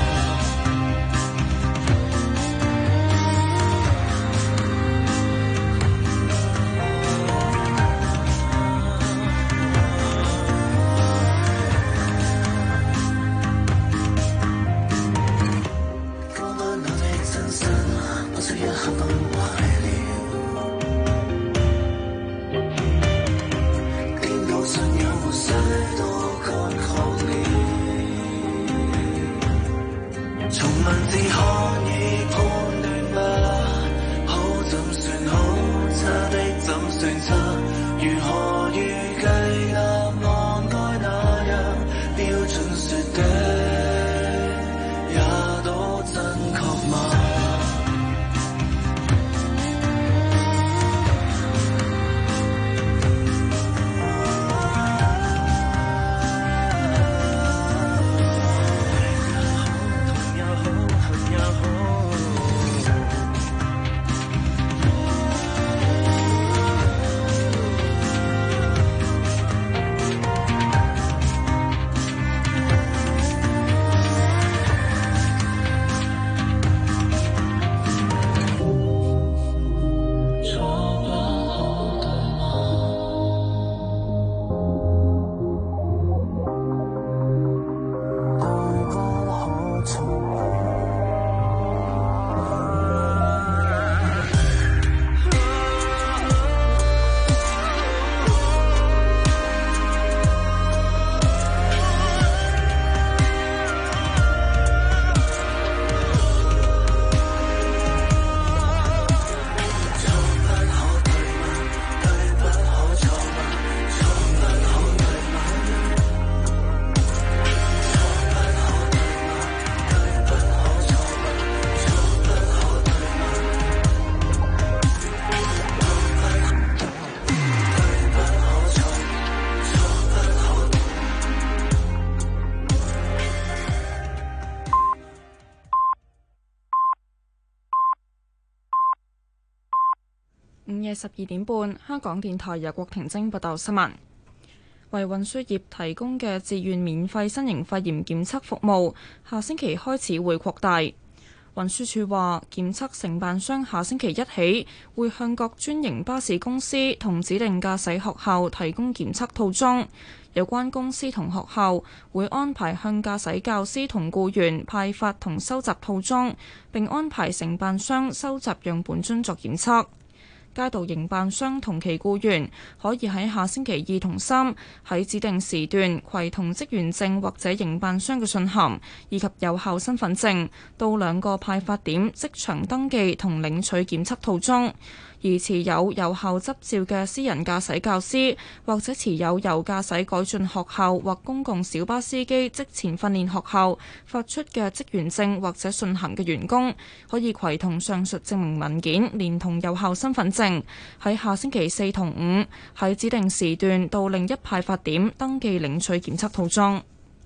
午夜12點半，香港電台由郭婷晶報道新聞。為運輸業提供嘅自願免費新型肺炎檢測服務，下星期開始會擴大。運輸署話，檢測承辦商下星期一起會向各專營巴士公司同指定駕駛學校提供檢測套裝。有關公司同學校會安排向駕駛教師同僱員派發同收集套裝，並安排承辦商收集樣本樽作檢測。街道營辦商同其僱員可以喺下星期2同3喺指定時段攜同職員證或者營辦商嘅信函以及有效身份證到2個派發點即場登記同領取檢測套裝。而持有有效執照嘅私人駕駛教師或者持有由駕駛改進學校或公共小巴司機職前訓練學校發出嘅職員證或者信函嘅員工，可以攜同上述證明文件連同有效身份證喺下星期4同5喺指定時段到另一派發點登記領取檢測套裝。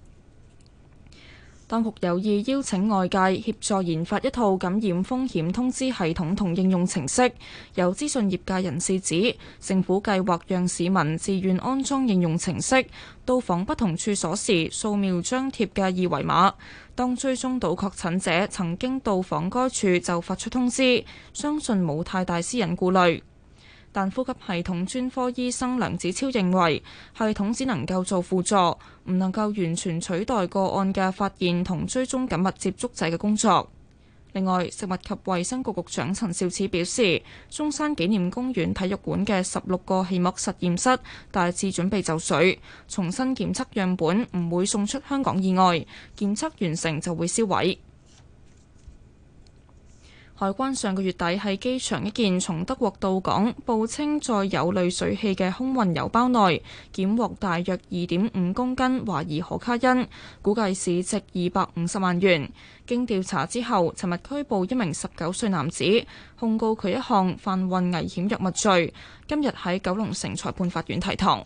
當局有意邀請外界協助研發一套感染風險通知系統同應用程式。有資訊業界人士指，政府計劃讓市民自願安裝應用程式，到訪不同處所時掃描張貼嘅二維碼。當追蹤到確診者曾經到訪該處就發出通知，相信冇太大私隱顧慮。但呼吸系統專科醫生梁子超認為，系統只能夠做輔助，唔能夠完全取代個案嘅發現同追蹤緊密接觸者嘅工作。另外，食物及衛生局局長陳肇始表示，中山紀念公園體育館嘅16個氣膜實驗室大致準備就緒，重新檢測樣本唔會送出香港以外，檢測完成就會銷毀。海關上個月底喺機場一件從德國到港報稱載有濾水器嘅空運郵包內，檢獲大約2.5公斤懷疑可卡因，估計市值250萬元。經調查之後，尋日拘捕一名19歲男子，控告佢一項販運危險藥物罪。今日喺九龍城裁判法院提堂。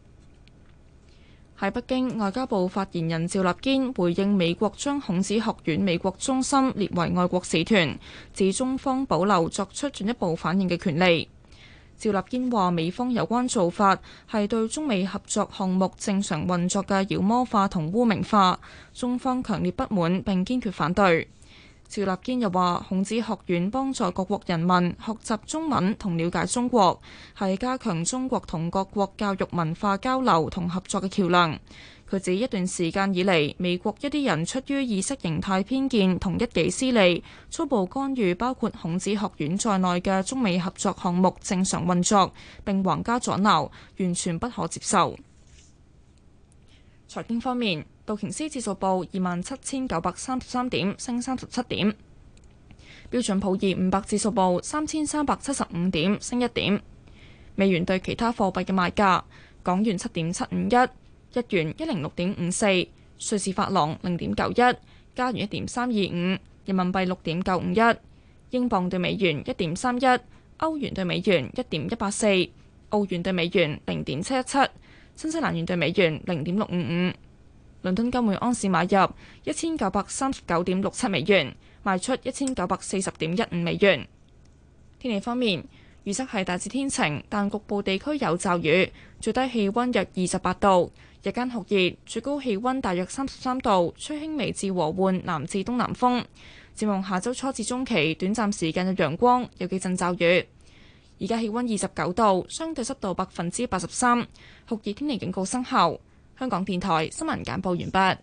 喺北京，外交部發言人趙立堅回應美國將孔子學院美國中心列為外國使團，指中方保留作出進一步反應嘅權利。趙立堅話，美方有關做法係對中美合作項目正常運作嘅妖魔化同污名化，中方強烈不滿並堅決反對。趙立堅又話，孔子學院幫助各國人民學習中文同了解中國，係加強中國同各國教育文化交流同合作嘅橋樑。佢指一段時間以嚟，美國一啲人出於意識形態偏見同一己私利，粗暴干預包括孔子學院在內嘅中美合作項目正常運作，並橫加阻撓，完全不可接受。財經方面，道瓊斯指數報27,933點，升37點；標準普爾500指數報3,375點，升1點。美元對其他貨幣嘅賣價：港元7.751，日元106.54，瑞士法郎0.91，加元1.325，人民幣6.951，英鎊對美元1.31，歐元對美元1.184，澳元對美元0.717。新西蘭元對美元0.655，倫敦金每盎司買入1939.67美元，賣出1940.15美元。天氣方面，預測係大致天晴，但局部地區有驟雨，最低氣温約28度，日間酷熱，最高氣温大約33度，吹輕微至和緩南至東南風。展望下周初至中期，短暫時間有陽光，有幾陣驟雨。而家氣溫29度，相對濕度83%，酷熱天氣警告生效。香港電台新聞簡報完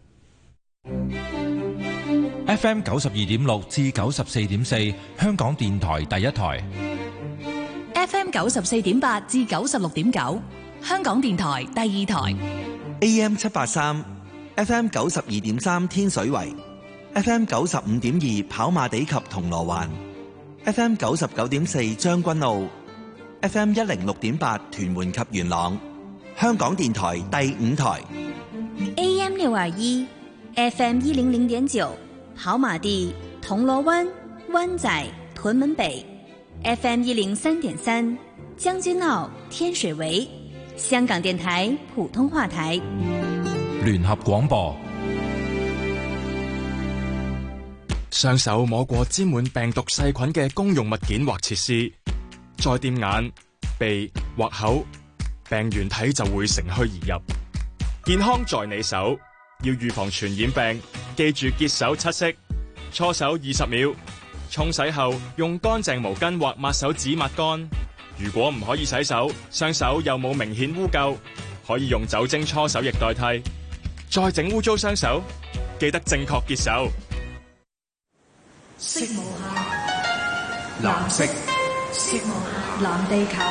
畢。FM 92.6至94.4，香港電台第一台。 FM 94.8至96.9，香港電台第二台。 AM 783 ，FM 92.3天水圍，FM 95.2跑馬地及銅鑼灣，FM 99.4將軍澳。FM 106.8屯門及元朗，香港電台第5台。 AM 621 FM 100.9跑馬地、銅鑼灣、灣仔、屯門北。FM 103.3將軍澳、天水圍，香港電台普通話台。 聯合廣播。 雙手摸過沾滿病毒細菌嘅公用物件或設施， 再掂眼、鼻或口，病原體就會乘虛而入。健康在你手，要預防傳染病，記住潔手七式：搓手20秒，沖洗後用乾淨毛巾或抹手紙抹乾。如果唔可以洗手，雙手又冇明顯污垢，可以用酒精搓手液代替。再整污糟雙手，記得正確潔手。 色無限，藍色，色無限，藍地球。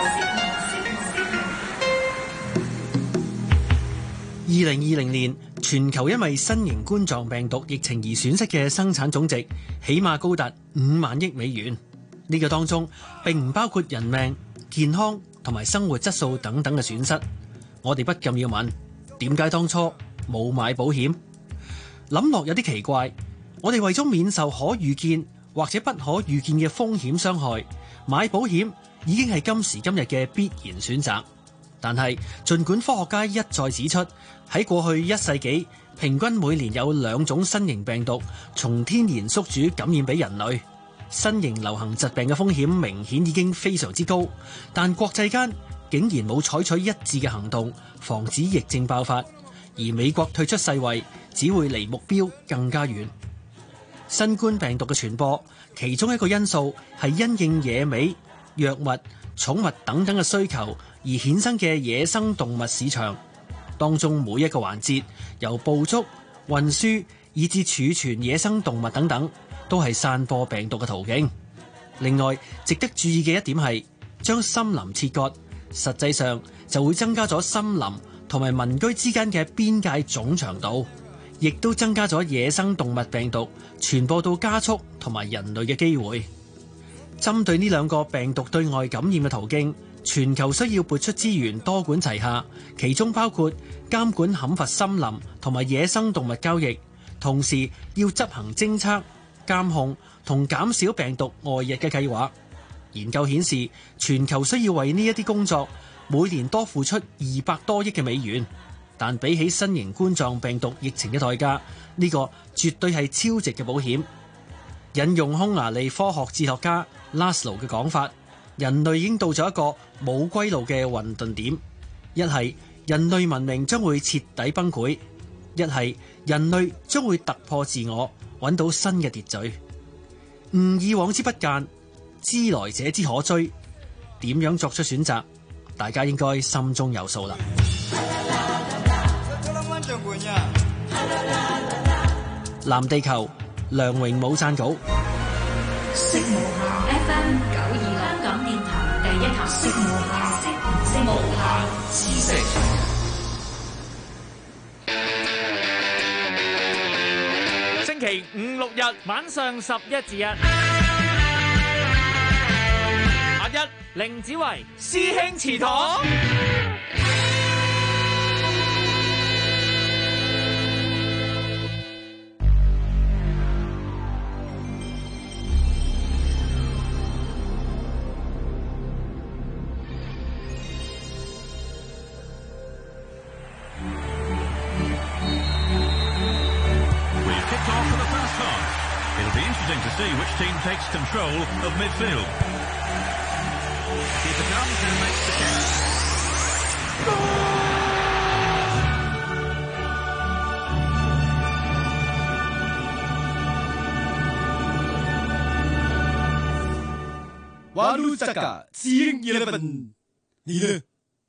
2020年，全球因為新型冠狀病毒疫情而損失嘅生產總值，起碼高達5萬億美元。呢個當中並唔包括人命、健康同埋生活質素等等嘅損失。我哋不禁要問：點解當初冇買保險？諗落有啲奇怪。我哋為咗免受可預見或者不可預見嘅風險傷害，買保險已經係今時今日嘅必然選擇。但係，儘管科學家一再指出，喺過去1世紀，平均每年有2種新型病毒從天然宿主感染俾人類，新型流行疾病嘅風險明顯已經非常之高，但國際間竟然冇採取一致嘅行動，防止疫症爆發，而美國退出世衛，只會離目標更加遠。新冠病毒嘅傳播，其中一個因素係因應野味、藥物、寵物等等嘅需求而衍生嘅野生動物市場，當中每一個環節，由捕捉、運輸以至儲存野生動物等等，都係散播病毒嘅途徑。另外，值得注意嘅一點係，將森林切割，實際上就會增加咗森林同埋民居之間嘅邊界總長度，亦都增加咗野生動物病毒傳播到家畜同埋人類嘅機會。針對呢兩個病毒對外感染嘅途徑，全球需要撥出資源多管齊下，其中包括監管砍伐森林同埋野生動物交易，同時要執行偵測、監控同減少病毒外溢嘅計劃。研究顯示，全球需要為呢一啲工作每年多付出200多億嘅美元，但比起新型冠狀病毒疫情嘅代價，呢個絕對係超值嘅保險。引用匈牙利科學哲學家拉斯魯嘅講法，人類已經到咗一個冇歸路嘅混沌點，一係人類文明將會徹底崩潰，一係人類將會突破自我，揾到新嘅秩序。吾以往之不諫，知來者之可追。點樣作出選擇，大家應該心中有數啦。藍地球，梁榮武撰稿。 色無限 FM 92香港電台第一台，色無限知識。 星期5、6日晚上11至1， 阿一凌子維師兄祠堂。 To see which team takes control of midfield. Keeper comes and makes the catch. Walu Saka, Seeing 11，你呢？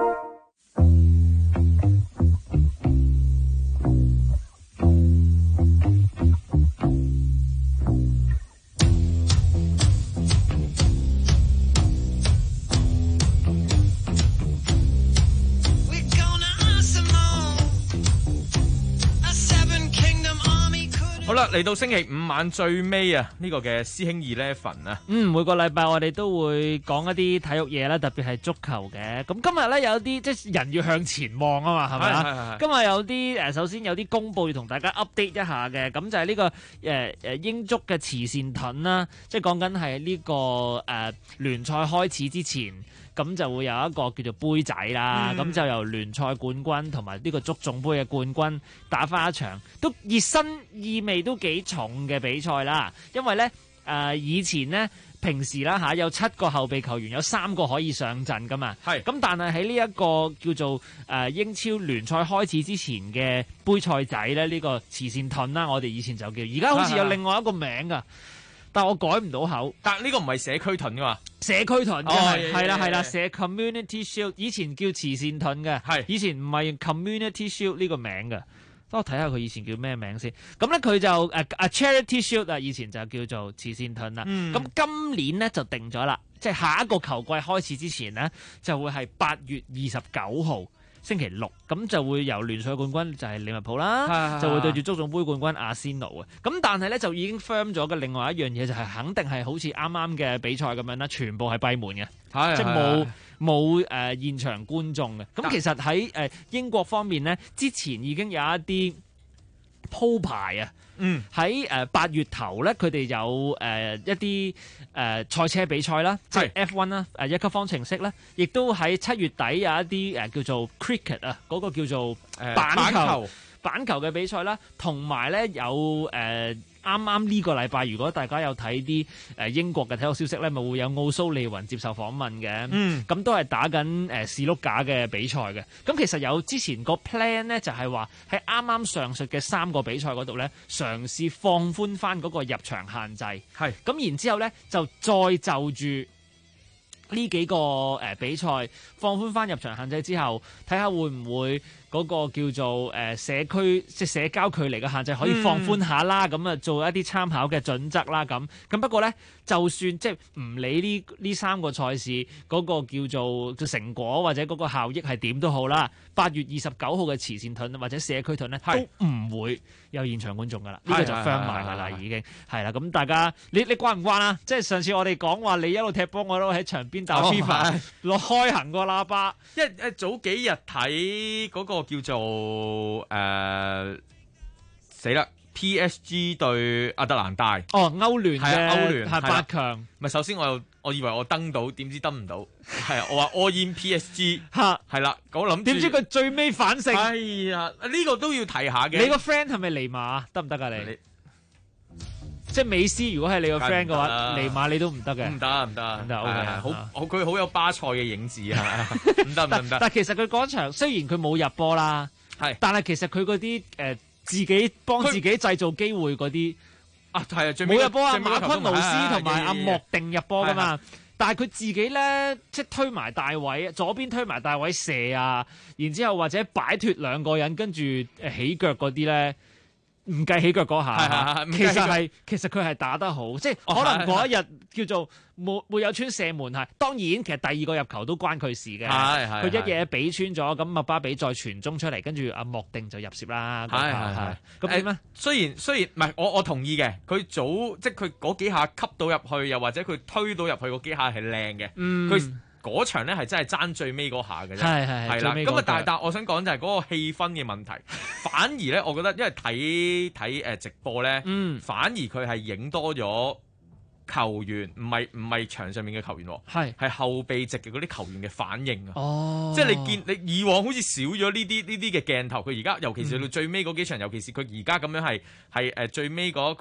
好啦，嚟到星期五晚最尾啊，呢個嘅師兄11啊， 每個禮拜我哋都會講一啲體育嘢啦，特別係足球嘅。咁今日咧有啲即係人要向前望啊嘛，係咪啊？今日有啲首先有啲公佈要同大家 update 一下嘅，咁就係呢個英足嘅慈善盾啦，即係講緊係呢個聯賽開始之前。咁就會有一個叫做杯仔啦，咁就由聯賽冠軍同埋呢個足總杯嘅冠軍打返一場，都熱身意味都幾重嘅比賽啦。因為咧以前咧平時啦有7個後備球員，有3個可以上陣噶嘛。係咁，但係喺呢一個叫做英超聯賽開始之前嘅杯賽仔咧，呢個慈善盾啦，我哋以前就叫，而家好似有另外一個名噶。但我改唔到口， 但呢個唔係社區盾噶嘛？ 社區盾嘅係啦，社 Community Shield 以前叫慈善盾嘅，係以前唔係 Community Shield 呢個名嘅。等我睇下佢以前叫咩名先。咁咧佢就Charity Shield 啊，以前就叫做慈善盾啦。咁今年咧就定咗啦，即係下一個球季開始之前咧，就會係8月29號。星期六咁就會由聯賽冠軍就係利物浦啦，就會對住足總杯冠軍阿仙奴嘅。咁但係咧就已經 firm 咗嘅另外一樣嘢就係肯定係好似啱啱嘅比賽咁樣啦，全部係閉門嘅，即係冇現場觀眾嘅。咁其實喺英國方面咧，之前已經有一啲鋪排啊。喺8月頭咧，佢哋有一啲賽車比賽啦，即係 F1 啦，一級方程式啦，亦都喺7月底有一啲叫做 cricket 啊，嗰個叫做板球嘅比賽啦，同埋咧有啱啱呢個禮拜，如果大家有睇啲英國嘅體育消息咧，咪會有奧蘇利雲接受訪問嘅，咁都係打緊士碌架嘅比賽嘅。咁其實有之前個 plan 咧，就係話喺啱啱上述嘅3個比賽嗰度咧，嘗試放寬翻嗰個入場限制。係咁然之後咧，就再就住呢幾個比賽放寬翻入場限制之後，睇下會唔會嗰個叫做社區即係社交距離嘅限制可以放寬下啦，咁啊做一啲參考嘅準則啦，咁不過咧，就算即係唔理呢3個賽事嗰個叫做成果或者嗰個效益係點都好啦，8月29號嘅慈善盾或者社區盾咧都唔會有現場觀眾噶啦，呢個就 firm 埋噶啦，已經係啦。咁大家你慣唔慣啊？即係上次我哋講話你一路踢波，我一路喺場邊打 FIFA 落開行個喇叭， 因為早幾日睇嗰個叫做死啦 PSG 對亞特蘭大歐聯嘅 8強。 咪首先我以為我登到，點知登唔到，係啊，我話 all in PSG 係啦，我諗點知佢最尾反勝。 哎呀，呢個都要提下嘅。 你個 friend 係咪尼馬得唔得啊？你即係美斯，如果係你個 friend 嘅話，尼馬你都唔得嘅。 唔得 ，OK， 好佢好有巴塞嘅影子啊，唔得。 但其實佢嗰場雖然佢冇入波啦，但係其實佢嗰啲自己幫自己製造機會嗰啲冇入波啊，馬昆奴斯同埋阿莫定入波噶嘛。但係佢自己咧，即係推埋大位，左邊推埋大位射啊，然之後或者擺脫兩個人，跟住起腳嗰啲咧。唔計起腳嗰下，其實佢係打得好，即係可能嗰一日叫做沒有穿射門係。當然，其實第2個入球都關佢事嘅。佢一嘢俾穿咗，咁麥巴比再傳中出嚟，跟住阿莫定就入攝啦。咁點咧？雖然唔係， 我同意嘅。佢即係佢嗰幾下吸到入去，又或者佢推到入去嗰幾下係靚嘅。佢嗰場咧係真係爭最尾嗰下嘅啫，係啦。咁啊，但我想講就係嗰個氣氛嘅問題。反而咧，我覺得因為睇直播咧，反而佢係影多咗球員，唔係場上面嘅球員，係後備席嘅嗰啲球員嘅反應啊。即係你見你以往好似少咗呢啲嘅鏡頭，佢而家尤其是到最尾嗰幾場，尤其是佢而家咁樣係最尾嗰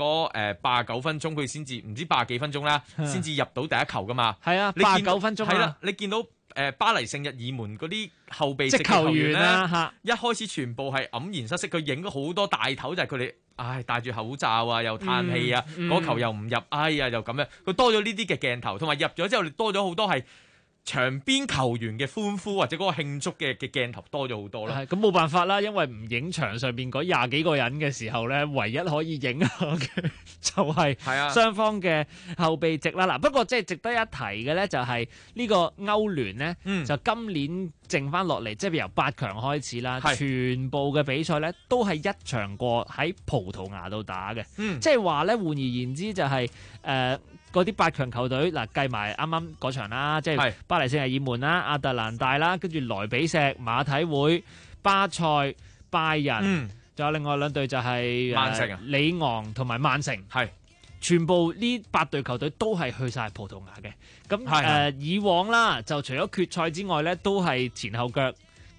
89分鐘，佢先至唔知80幾分鐘啦，先至入到第一球噶嘛。係啊，89分鐘係啦，你見到巴黎聖日耳門嗰啲後備席球員咧，一開始全部係黯然失色，佢影咗好多大頭，就係佢哋戴住口罩啊，又嘆氣啊，嗰球又唔入，哎呀又咁樣，佢多咗呢啲嘅鏡頭，同埋入咗之後，多咗好多係場邊球員嘅歡呼或者嗰個慶祝嘅鏡頭多咗好多啦。咁冇辦法啦，因為唔影場上邊嗰20幾個人嘅時候咧，唯一可以影嘅就係雙方嘅後備席啦。嗱，不過即係值得一提嘅咧，就係呢個歐聯咧，就今年剩翻落嚟，即係由8強開始啦，全部嘅比賽咧都係一場過喺葡萄牙度打嘅。即係話咧，換而言之就係嗰啲8強球隊嗱，計埋啱啱嗰場啦，即係巴黎聖日耳門啦、亞特蘭大啦，跟住萊比錫、馬體會、巴塞、拜仁，仲有另外2隊就係曼城、里昂同埋曼城，全部呢8隊球隊都係去晒葡萄牙嘅。咁以往啦，就除咗決賽之外咧，都係前後腳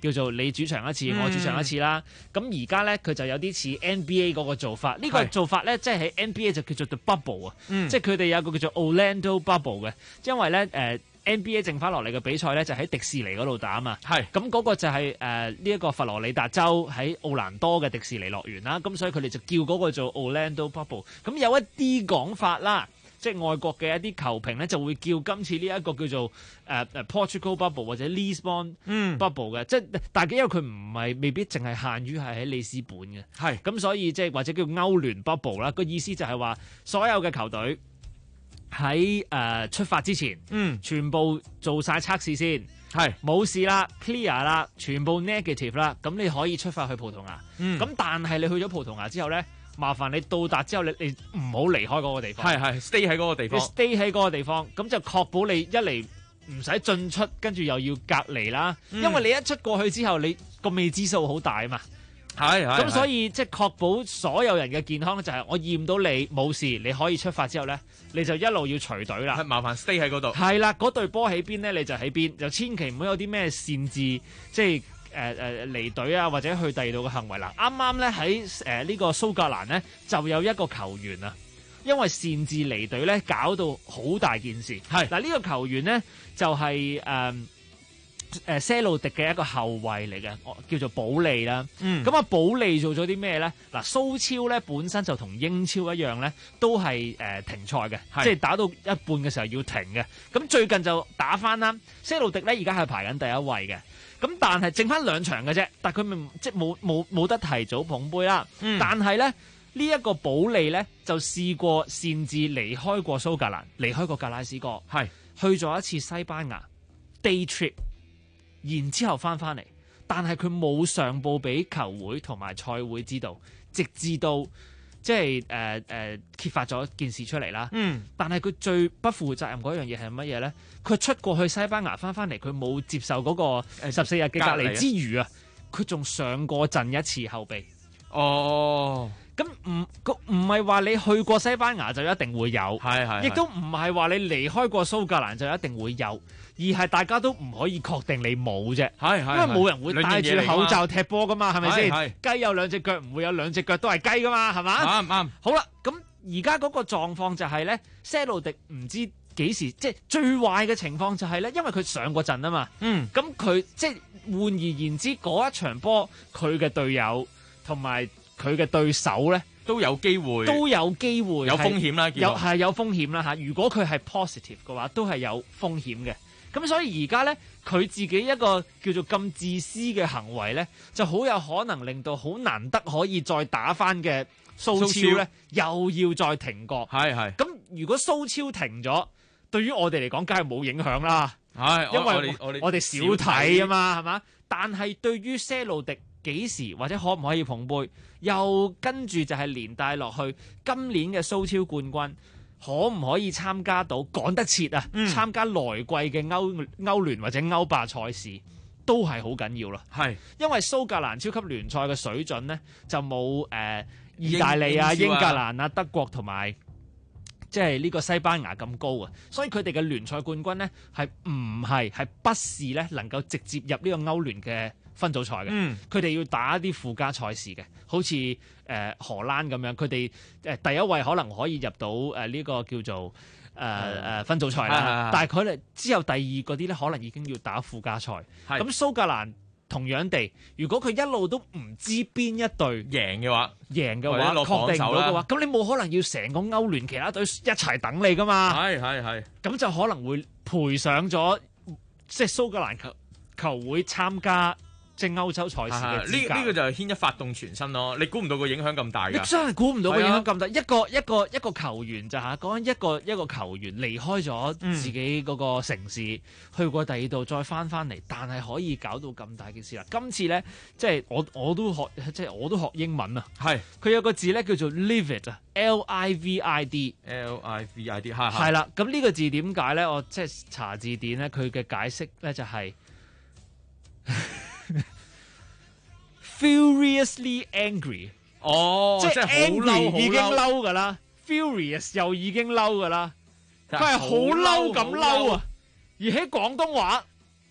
叫做你主場一次，我主場一次啦。咁而家咧佢就有啲似 NBA 嗰個做法，呢個做法咧即係喺 NBA 就叫做 The Bubble 啊，即係佢哋有個叫做 Orlando Bubble 嘅，因為咧NBA 剩翻落嚟嘅比賽咧就喺迪士尼嗰度打啊嘛，咁嗰個就係呢一個佛羅里達州喺奧蘭多嘅迪士尼樂園啦，咁所以佢哋就叫嗰個做 Orlando Bubble。咁有一啲講法啦，即係外國嘅一啲球評咧就會叫今次呢一個叫做Portugal Bubble 或者 Lisbon Bubble 嘅，即係但係因為佢唔係未必淨係限於係喺里斯本嘅，咁所以即係或者叫歐聯 Bubble 啦，個意思就係話所有嘅球隊喺出發之前，全部做晒測試先，冇事啦 ，clear 啦，全部 negative 啦，咁你可以出發去葡萄牙。咁但係你去咗葡萄牙之後咧，麻煩你到達之後，你唔好離開嗰個地方， stay 喺嗰個地方， 你 stay 喺嗰個地方，咁就確保你一嚟唔使進出，跟住又要隔離啦。因為你一出過去之後，你個未知數好大啊嘛。咁所以即係確保所有人嘅健康，就係我驗到你冇事，你可以出發之後咧，你就一路要隨隊啦。 麻煩 stay 喺嗰度。係啦，嗰隊波喺邊咧，你就喺邊，就千祈唔好有啲咩擅自即係離隊啊，或者去第二度嘅行為啦。啱啱咧喺呢個蘇格蘭咧就有一個球員啊，因為擅自離隊咧，搞到好大件事。嗱呢個球員咧就係些路迪嘅一個後衛嚟嘅，叫做保利啦。咁啊，保利做咗啲咩咧？嗱，蘇超咧本身就同英超一樣咧，都係停賽嘅，即係打到一半嘅時候要停嘅。咁最近就打翻啦。些路迪咧而家係排緊第一位嘅。咁但係剩翻2場嘅啫，但係佢即係冇得提早捧杯啦。但係咧呢一個保利咧就試過擅自離開過蘇格蘭，離開過格拉斯哥，去咗一次西班牙 day trip。然之後翻嚟，但係佢冇上報俾球會同埋賽會知道，直至到即係揭發咗件事出嚟啦。但係佢最不負責任嗰樣嘢係乜嘢咧？佢出過去西班牙翻嚟，佢冇接受嗰個14日嘅隔離之餘啊，佢仲上過陣一次後備。咁唔係話你去過西班牙就一定會有，亦都唔係話你離開過蘇格蘭就一定會有。而係大家都唔可以確定你冇啫，因為冇人會戴住口罩踢波噶嘛，係咪先？雞有2隻腳，唔會有2隻腳都係雞噶嘛，係嘛？啱。好啦，咁而家嗰個狀況就係咧，些路迪唔知幾時，即係最壞嘅情況就係咧，因為佢上過陣啊嘛。咁佢即係換而言之，嗰一場波佢嘅隊友同埋佢嘅對手咧都有機會， 有風險啦， 有風險啦嚇。如果佢係 positive 嘅話，都係有風險嘅。咁所以而家咧，佢自己一個叫做咁自私嘅行為咧，就好有可能令到好難得可以再打翻嘅蘇超咧，又要再停過。咁如果蘇超停咗，對於我哋嚟講，梗係冇影響啦。因為我哋少睇啊嘛，係嘛？但係對於些路迪幾時或者可唔可以捧杯，又跟住就係連帶落去今年嘅蘇超冠軍。可唔可以參加到趕得切啊？參加來季嘅歐聯或者歐霸賽事都係好緊要啦。因為蘇格蘭超級聯賽嘅水準呢，就冇意大利啊、英格蘭啊、德國同埋即係呢個西班牙咁高啊。所以佢哋嘅聯賽冠軍呢，係不是咧能夠直接入呢個歐聯嘅分組賽嘅。佢哋要打一啲附加賽事嘅，好似荷蘭咁樣，佢哋第一位可能可以入到呢個叫做分組賽啦，但係佢哋之後第二嗰啲咧，可能已經要打附加賽。咁蘇格蘭同樣地，如果佢一路都唔知邊一隊贏嘅話，確定唔到嘅話，咁你冇可能要成個歐聯其他隊一齊等你噶嘛？咁就可能會賠上咗，即係蘇格蘭球會參加。即係歐洲賽事嘅資格， 呢個就係牽一發動全身咯。你估唔到個影響咁大㗎？ 你真係估唔到個影響咁大。一個球員就係講緊一個球員離開咗自己嗰個城市，去過第二度再翻嚟，但係可以搞到咁大件事啦。今次咧，即係我都學英文啊。佢有個字咧叫做 livid 啊 ，Livid，Livid 係啦。咁呢個字點解咧？我即係查字典咧，佢嘅解釋咧就係。Furiously angry，即係 angry 已經嬲噶啦 ，furious 又已經嬲噶啦，佢係好嬲咁嬲啊！而喺廣東話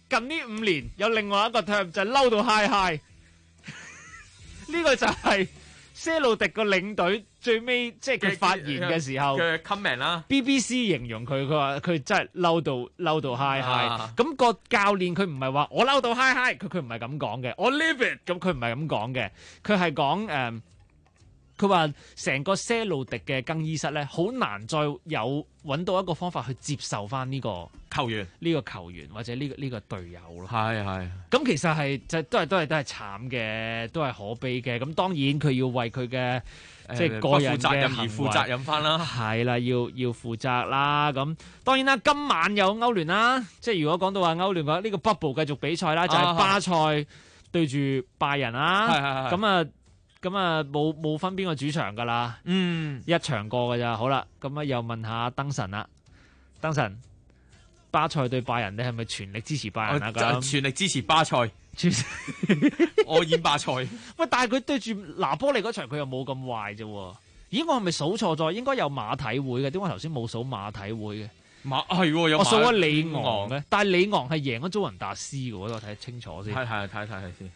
近呢5年有另外一個 term 就係嬲到嗨嗨，呢個就係些路迪個領隊最尾即係佢發言嘅時候嘅 comment 啦。 BBC 形容佢話佢真係嬲到嗨嗨。咁個教練佢唔係話我嬲到嗨嗨，佢唔係咁講嘅。我 live it， 咁佢唔係咁講嘅。佢係講佢話成個些路迪嘅更衣室咧，好難再有揾到一個方法去接受翻呢個球員， 呢個球員或者呢個隊友咯。 係。 咁其實係就都係慘嘅，都係可悲嘅。咁當然佢要為佢嘅即係個人嘅行為負責任翻啦。 係啦，要負責啦。咁當然啦，今晚有歐聯啦。即係如果講到話歐聯嘅話，呢個 bubble 繼續比賽啦，就係巴塞對住拜仁啦。咁啊冇分邊個主場噶啦，一場過噶咋。好啦，咁啊又問下燈神啦，燈神，巴塞對拜仁，你係咪全力支持拜仁啊？咁全力支持巴塞，我演巴塞。 喂，但係佢對住拿波利嗰場，佢又冇咁壞啫。咦，我係咪數錯咗？應該有馬體會嘅，點解頭先冇數馬體會嘅？ 有我數咗里昂嘅，但係里昂係贏咗祖雲達斯嘅，我睇清楚先。 係睇先。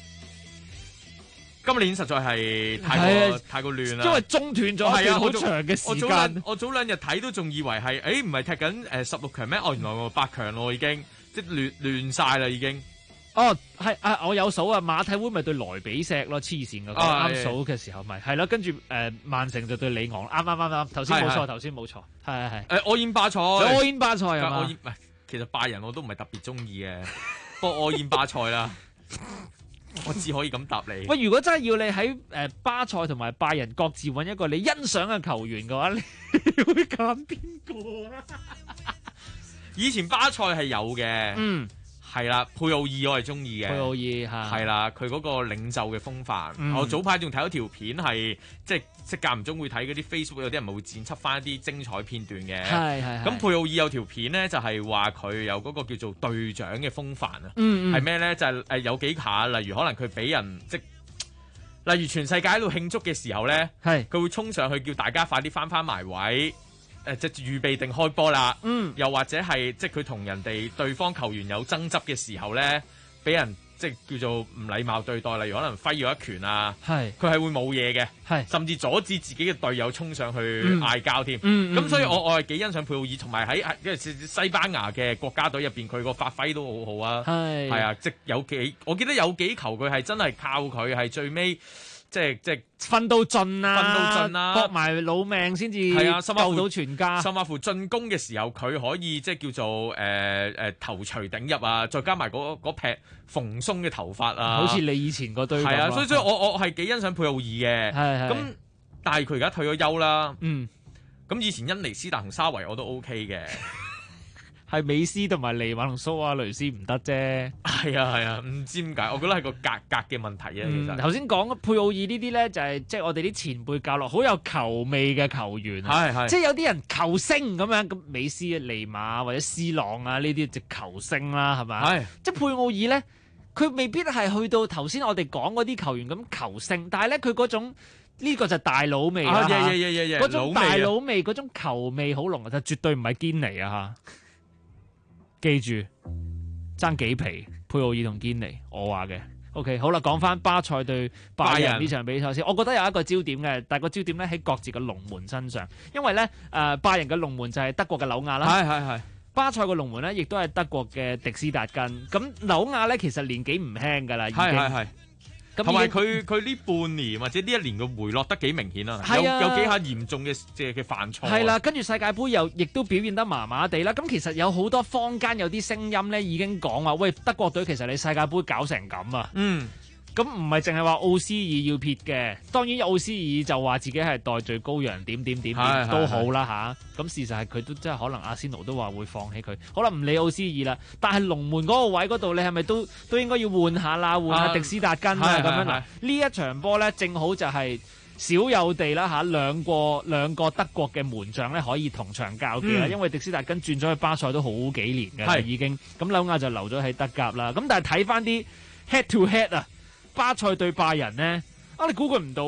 今年實在係太過亂啦， 因為中斷咗一段好長嘅時間。 我早兩日睇都仲以為係，唔係踢緊16強咩？原來8強咯，已經即係亂晒啦，已經。 我有數啊，馬體會咪對萊比錫咯，黐線嘅。啱數嘅時候咪係咯，跟住曼城就對里昂，啱，頭先冇錯，係。 我演巴塞， 我演巴塞係嘛？ 其實拜仁我都唔係特別中意嘅，不過我演巴塞啦。我只可以咁答你。 喂，如果真係要你喺巴塞同埋拜仁各自揾一個你欣賞嘅球員嘅話，你會揀邊個啊？ 以前巴塞係有嘅，係啦，佩奧爾我係中意嘅。 佩奧爾係啦，佢嗰個領袖嘅風範。我早排仲睇咗條片係，即間唔中會睇嗰啲 Facebook 有啲人咪會剪輯翻一啲精彩片段嘅。係。咁佩奧爾有條片咧，就係話佢有嗰個叫做隊長嘅風範啊。係咩咧？就係有幾下，例如可能佢俾人例如全世界喺度慶祝嘅時候咧，佢會衝上去叫大家快啲翻埋位。即係預備定開波啦，又或者係即係佢同人哋對方球員有爭執嘅時候咧，俾人即係叫做唔禮貌對待，例如可能揮咗一拳啊，佢係會冇嘢嘅，甚至阻止自己嘅隊友衝上去嗌交添。咁所以我係幾欣賞佩奧爾，同埋喺西班牙嘅國家隊入邊，佢個發揮都好好啊。係啊，即係我記得有幾球佢係真係靠佢係最尾。即係瞓到盡啊，搏埋老命先至救到全家。 甚至乎進攻嘅時候，佢可以即係叫做頭錘頂入啊，再加埋嗰撇蓬鬆嘅頭髮啊， 好似你以前嗰堆咁。 係啊，所以我係幾欣賞佩奧爾嘅。係。咁但係佢而家退咗休啦。咁以前恩尼斯達同沙維我都 OK 嘅。 係美斯同埋尼馬同蘇亞雷斯唔得啫。 係啊，唔知點解，我覺得係個格嘅問題啊。其實頭先講佩奧爾呢啲咧，就係即係我哋啲前輩教落好有球味嘅球員。係即係有啲人球星咁樣，咁美斯、尼馬或者斯朗啊呢啲就球星啦，係咪？即係佩奧爾咧，佢未必係去到頭先我哋講嗰啲球員咁球星，但係咧佢嗰種呢個就大佬味啦。嗰種大佬味，嗰種球味好濃啊，就絕對唔係堅尼啊嚇。記住爭幾皮，佩奧爾同堅尼，我話嘅。OK， 好啦，講翻巴塞對拜仁呢場比賽先。我覺得有一個焦點嘅，但係個焦點咧喺各自嘅龍門身上，因為咧拜仁嘅龍門就係德國嘅紐亞啦。係。巴塞嘅龍門咧亦都係德國嘅迪斯達根。咁紐亞咧其實年紀唔輕㗎啦，已經。係。 同埋佢呢半年或者呢一年嘅回落得幾明顯啊，有幾下嚴重嘅犯錯。係啦， 跟住世界盃又亦都表現得麻麻地啦。咁其實有好多坊間有啲聲音咧已經講話，喂，德國隊其實你世界盃搞成咁啊。咁唔係淨係話奧斯爾要撇嘅，當然奧斯爾就話自己係代罪羔羊，點都好啦嚇。咁事實係佢都真係可能阿仙奴都話會放棄佢，好啦，唔理奧斯爾啦。但係龍門嗰個位嗰度，你係咪都應該要換下啦？換下迪斯達根啊咁樣嗱。呢一場波咧，正好就係少有地啦嚇，兩個德國嘅門將咧可以同場較技啦。因為迪斯達根轉咗去巴塞都好幾年嘅已經，咁紐亞就留咗喺德甲啦。咁但係睇翻啲 head to head 啊。巴塞對拜仁咧，你估佢唔到喎，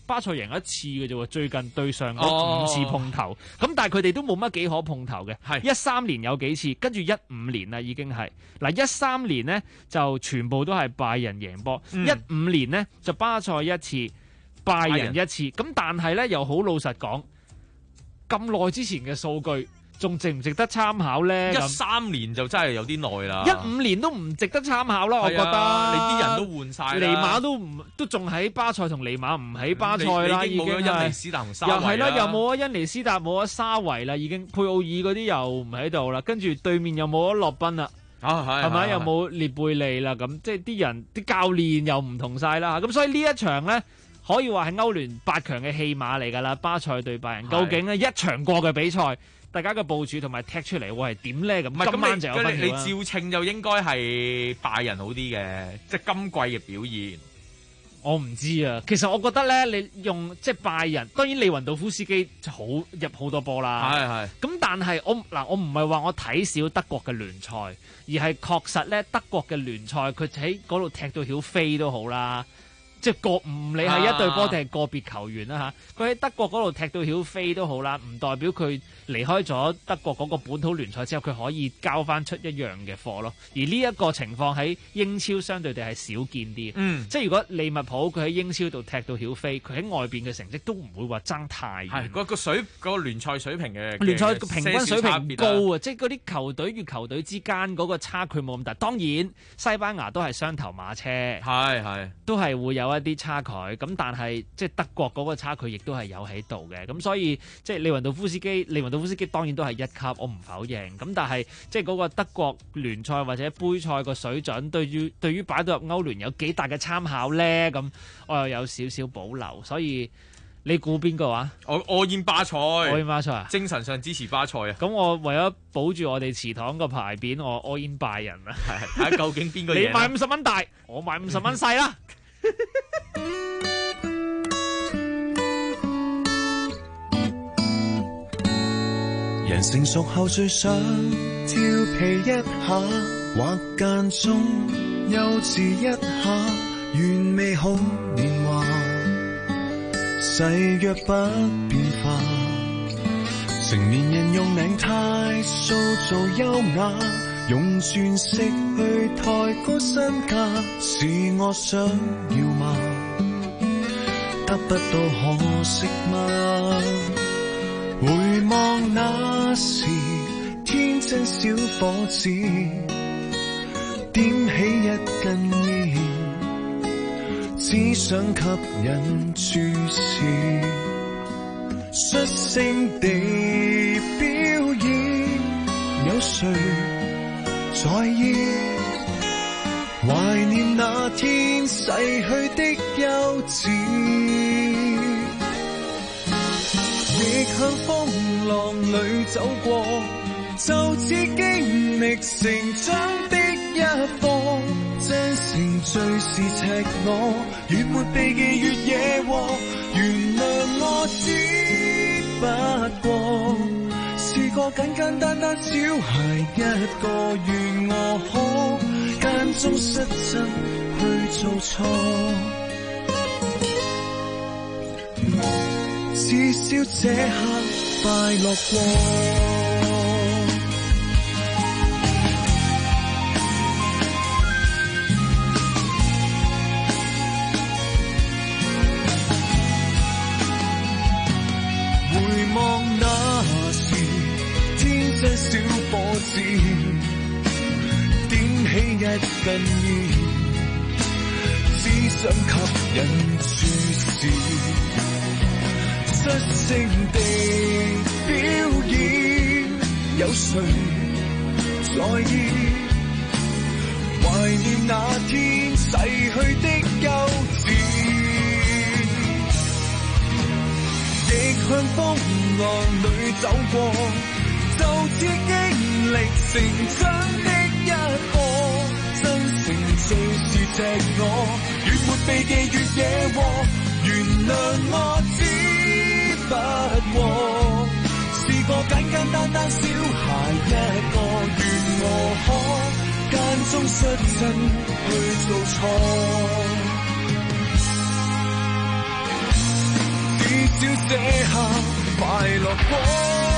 巴塞贏一次嘅啫喎，最近對上嗰5次碰頭，咁但係佢哋都冇乜幾可碰頭嘅。13年有幾次，跟住15年啦已經係嗱13年呢就全部都係拜仁贏波，15年呢就巴塞一次，拜仁一次。咁但係呢又好老實講，咁耐之前嘅數據。仲值唔值得參考咧 ？13年就真係有啲耐啦 ，15年都唔值得參考啦，我覺得。 你啲人都換晒， 尼馬都仲喺巴塞，同尼馬唔喺巴塞啦，已經冇咗恩尼斯達同沙維啦。 又係啦，又冇咗恩尼斯達，冇咗沙維啦，已經佩奧爾嗰啲又唔喺度啦，跟住對面又冇咗洛賓啦。係咪又冇列貝利啦？咁即係啲人啲教練又唔同晒啦。咁所以呢一場咧，可以話係歐聯8強嘅戲碼嚟㗎啦。巴塞對拜仁，究竟咧一場過嘅比賽？大家嘅部署同埋踢出嚟會係點咧？咁今晚就有分曉啦。 你照稱就應該係拜仁好啲嘅，即係今季嘅表現。 我唔知啊，其實我覺得咧，你用即係拜仁，當然利雲道夫斯基就好入好多波啦。係。咁但係我唔係話我睇少德國嘅聯賽，而係確實咧德國嘅聯賽佢喺嗰度踢到曉飛都好啦。即係唔理係一隊波定係個別球員啦嚇，佢喺德國嗰度踢到曉飛都好啦，唔代表佢離開咗德國嗰個本土聯賽之後，佢可以交翻出一樣嘅貨咯。而呢一個情況喺英超相對地係少見啲。即係如果利物浦佢喺英超度踢到曉飛，佢喺外邊嘅成績都唔會話爭太遠。 係個聯賽水平嘅聯賽平均水平高啊！即係嗰啲球隊與球隊之間嗰個差距冇咁大。當然西班牙都係雙頭馬車，都係會有一啲差距，咁但係即係德國嗰個差距亦都係有喺度嘅，咁所以即係利雲道夫斯基當然都係一級，我唔否認，咁但係即係嗰個德國聯賽或者杯賽個水準對於擺到入歐聯有幾大嘅參考咧？咁我又有少少保留，所以你估邊個啊？ 我現巴塞， 啊！ 精神上支持巴塞啊！ 咁我為咗保住我哋祠堂個牌匾，我現拜仁啊！ 睇下究竟邊個贏？ 你買50蚊大，我買50蚊細啦。 人成熟後最想調皮一下，或間中幼稚一下，原美好年華，誓約不變化。成年人用名態塑造優雅，用鑽石去抬高身價，是我想要嗎？得不到可惜嗎？回望那時天真小伙子，點起一根煙，只想吸引注視，率性地表演，有誰在意？懷念那天逝去的幼稚，亦向風浪裏走過，就似經歷成長的一課。真誠最是赤裸，越沒避忌越惹禍。原諒我只不過是個簡簡單單小孩一個，願我可間中失真去做錯。至少這刻快樂過。回望那時天真小伙子，點起一根煙，只想吸引注視，率性地表演，有誰在意？懷念那天逝去的幼稚，亦向風浪裏走過，就似經歷成長的一課。真誠最是赤裸，越沒避忌越惹禍。原諒我只不過是個簡簡單單小孩一個，願我可間中失真去做錯。 照這刻快樂過。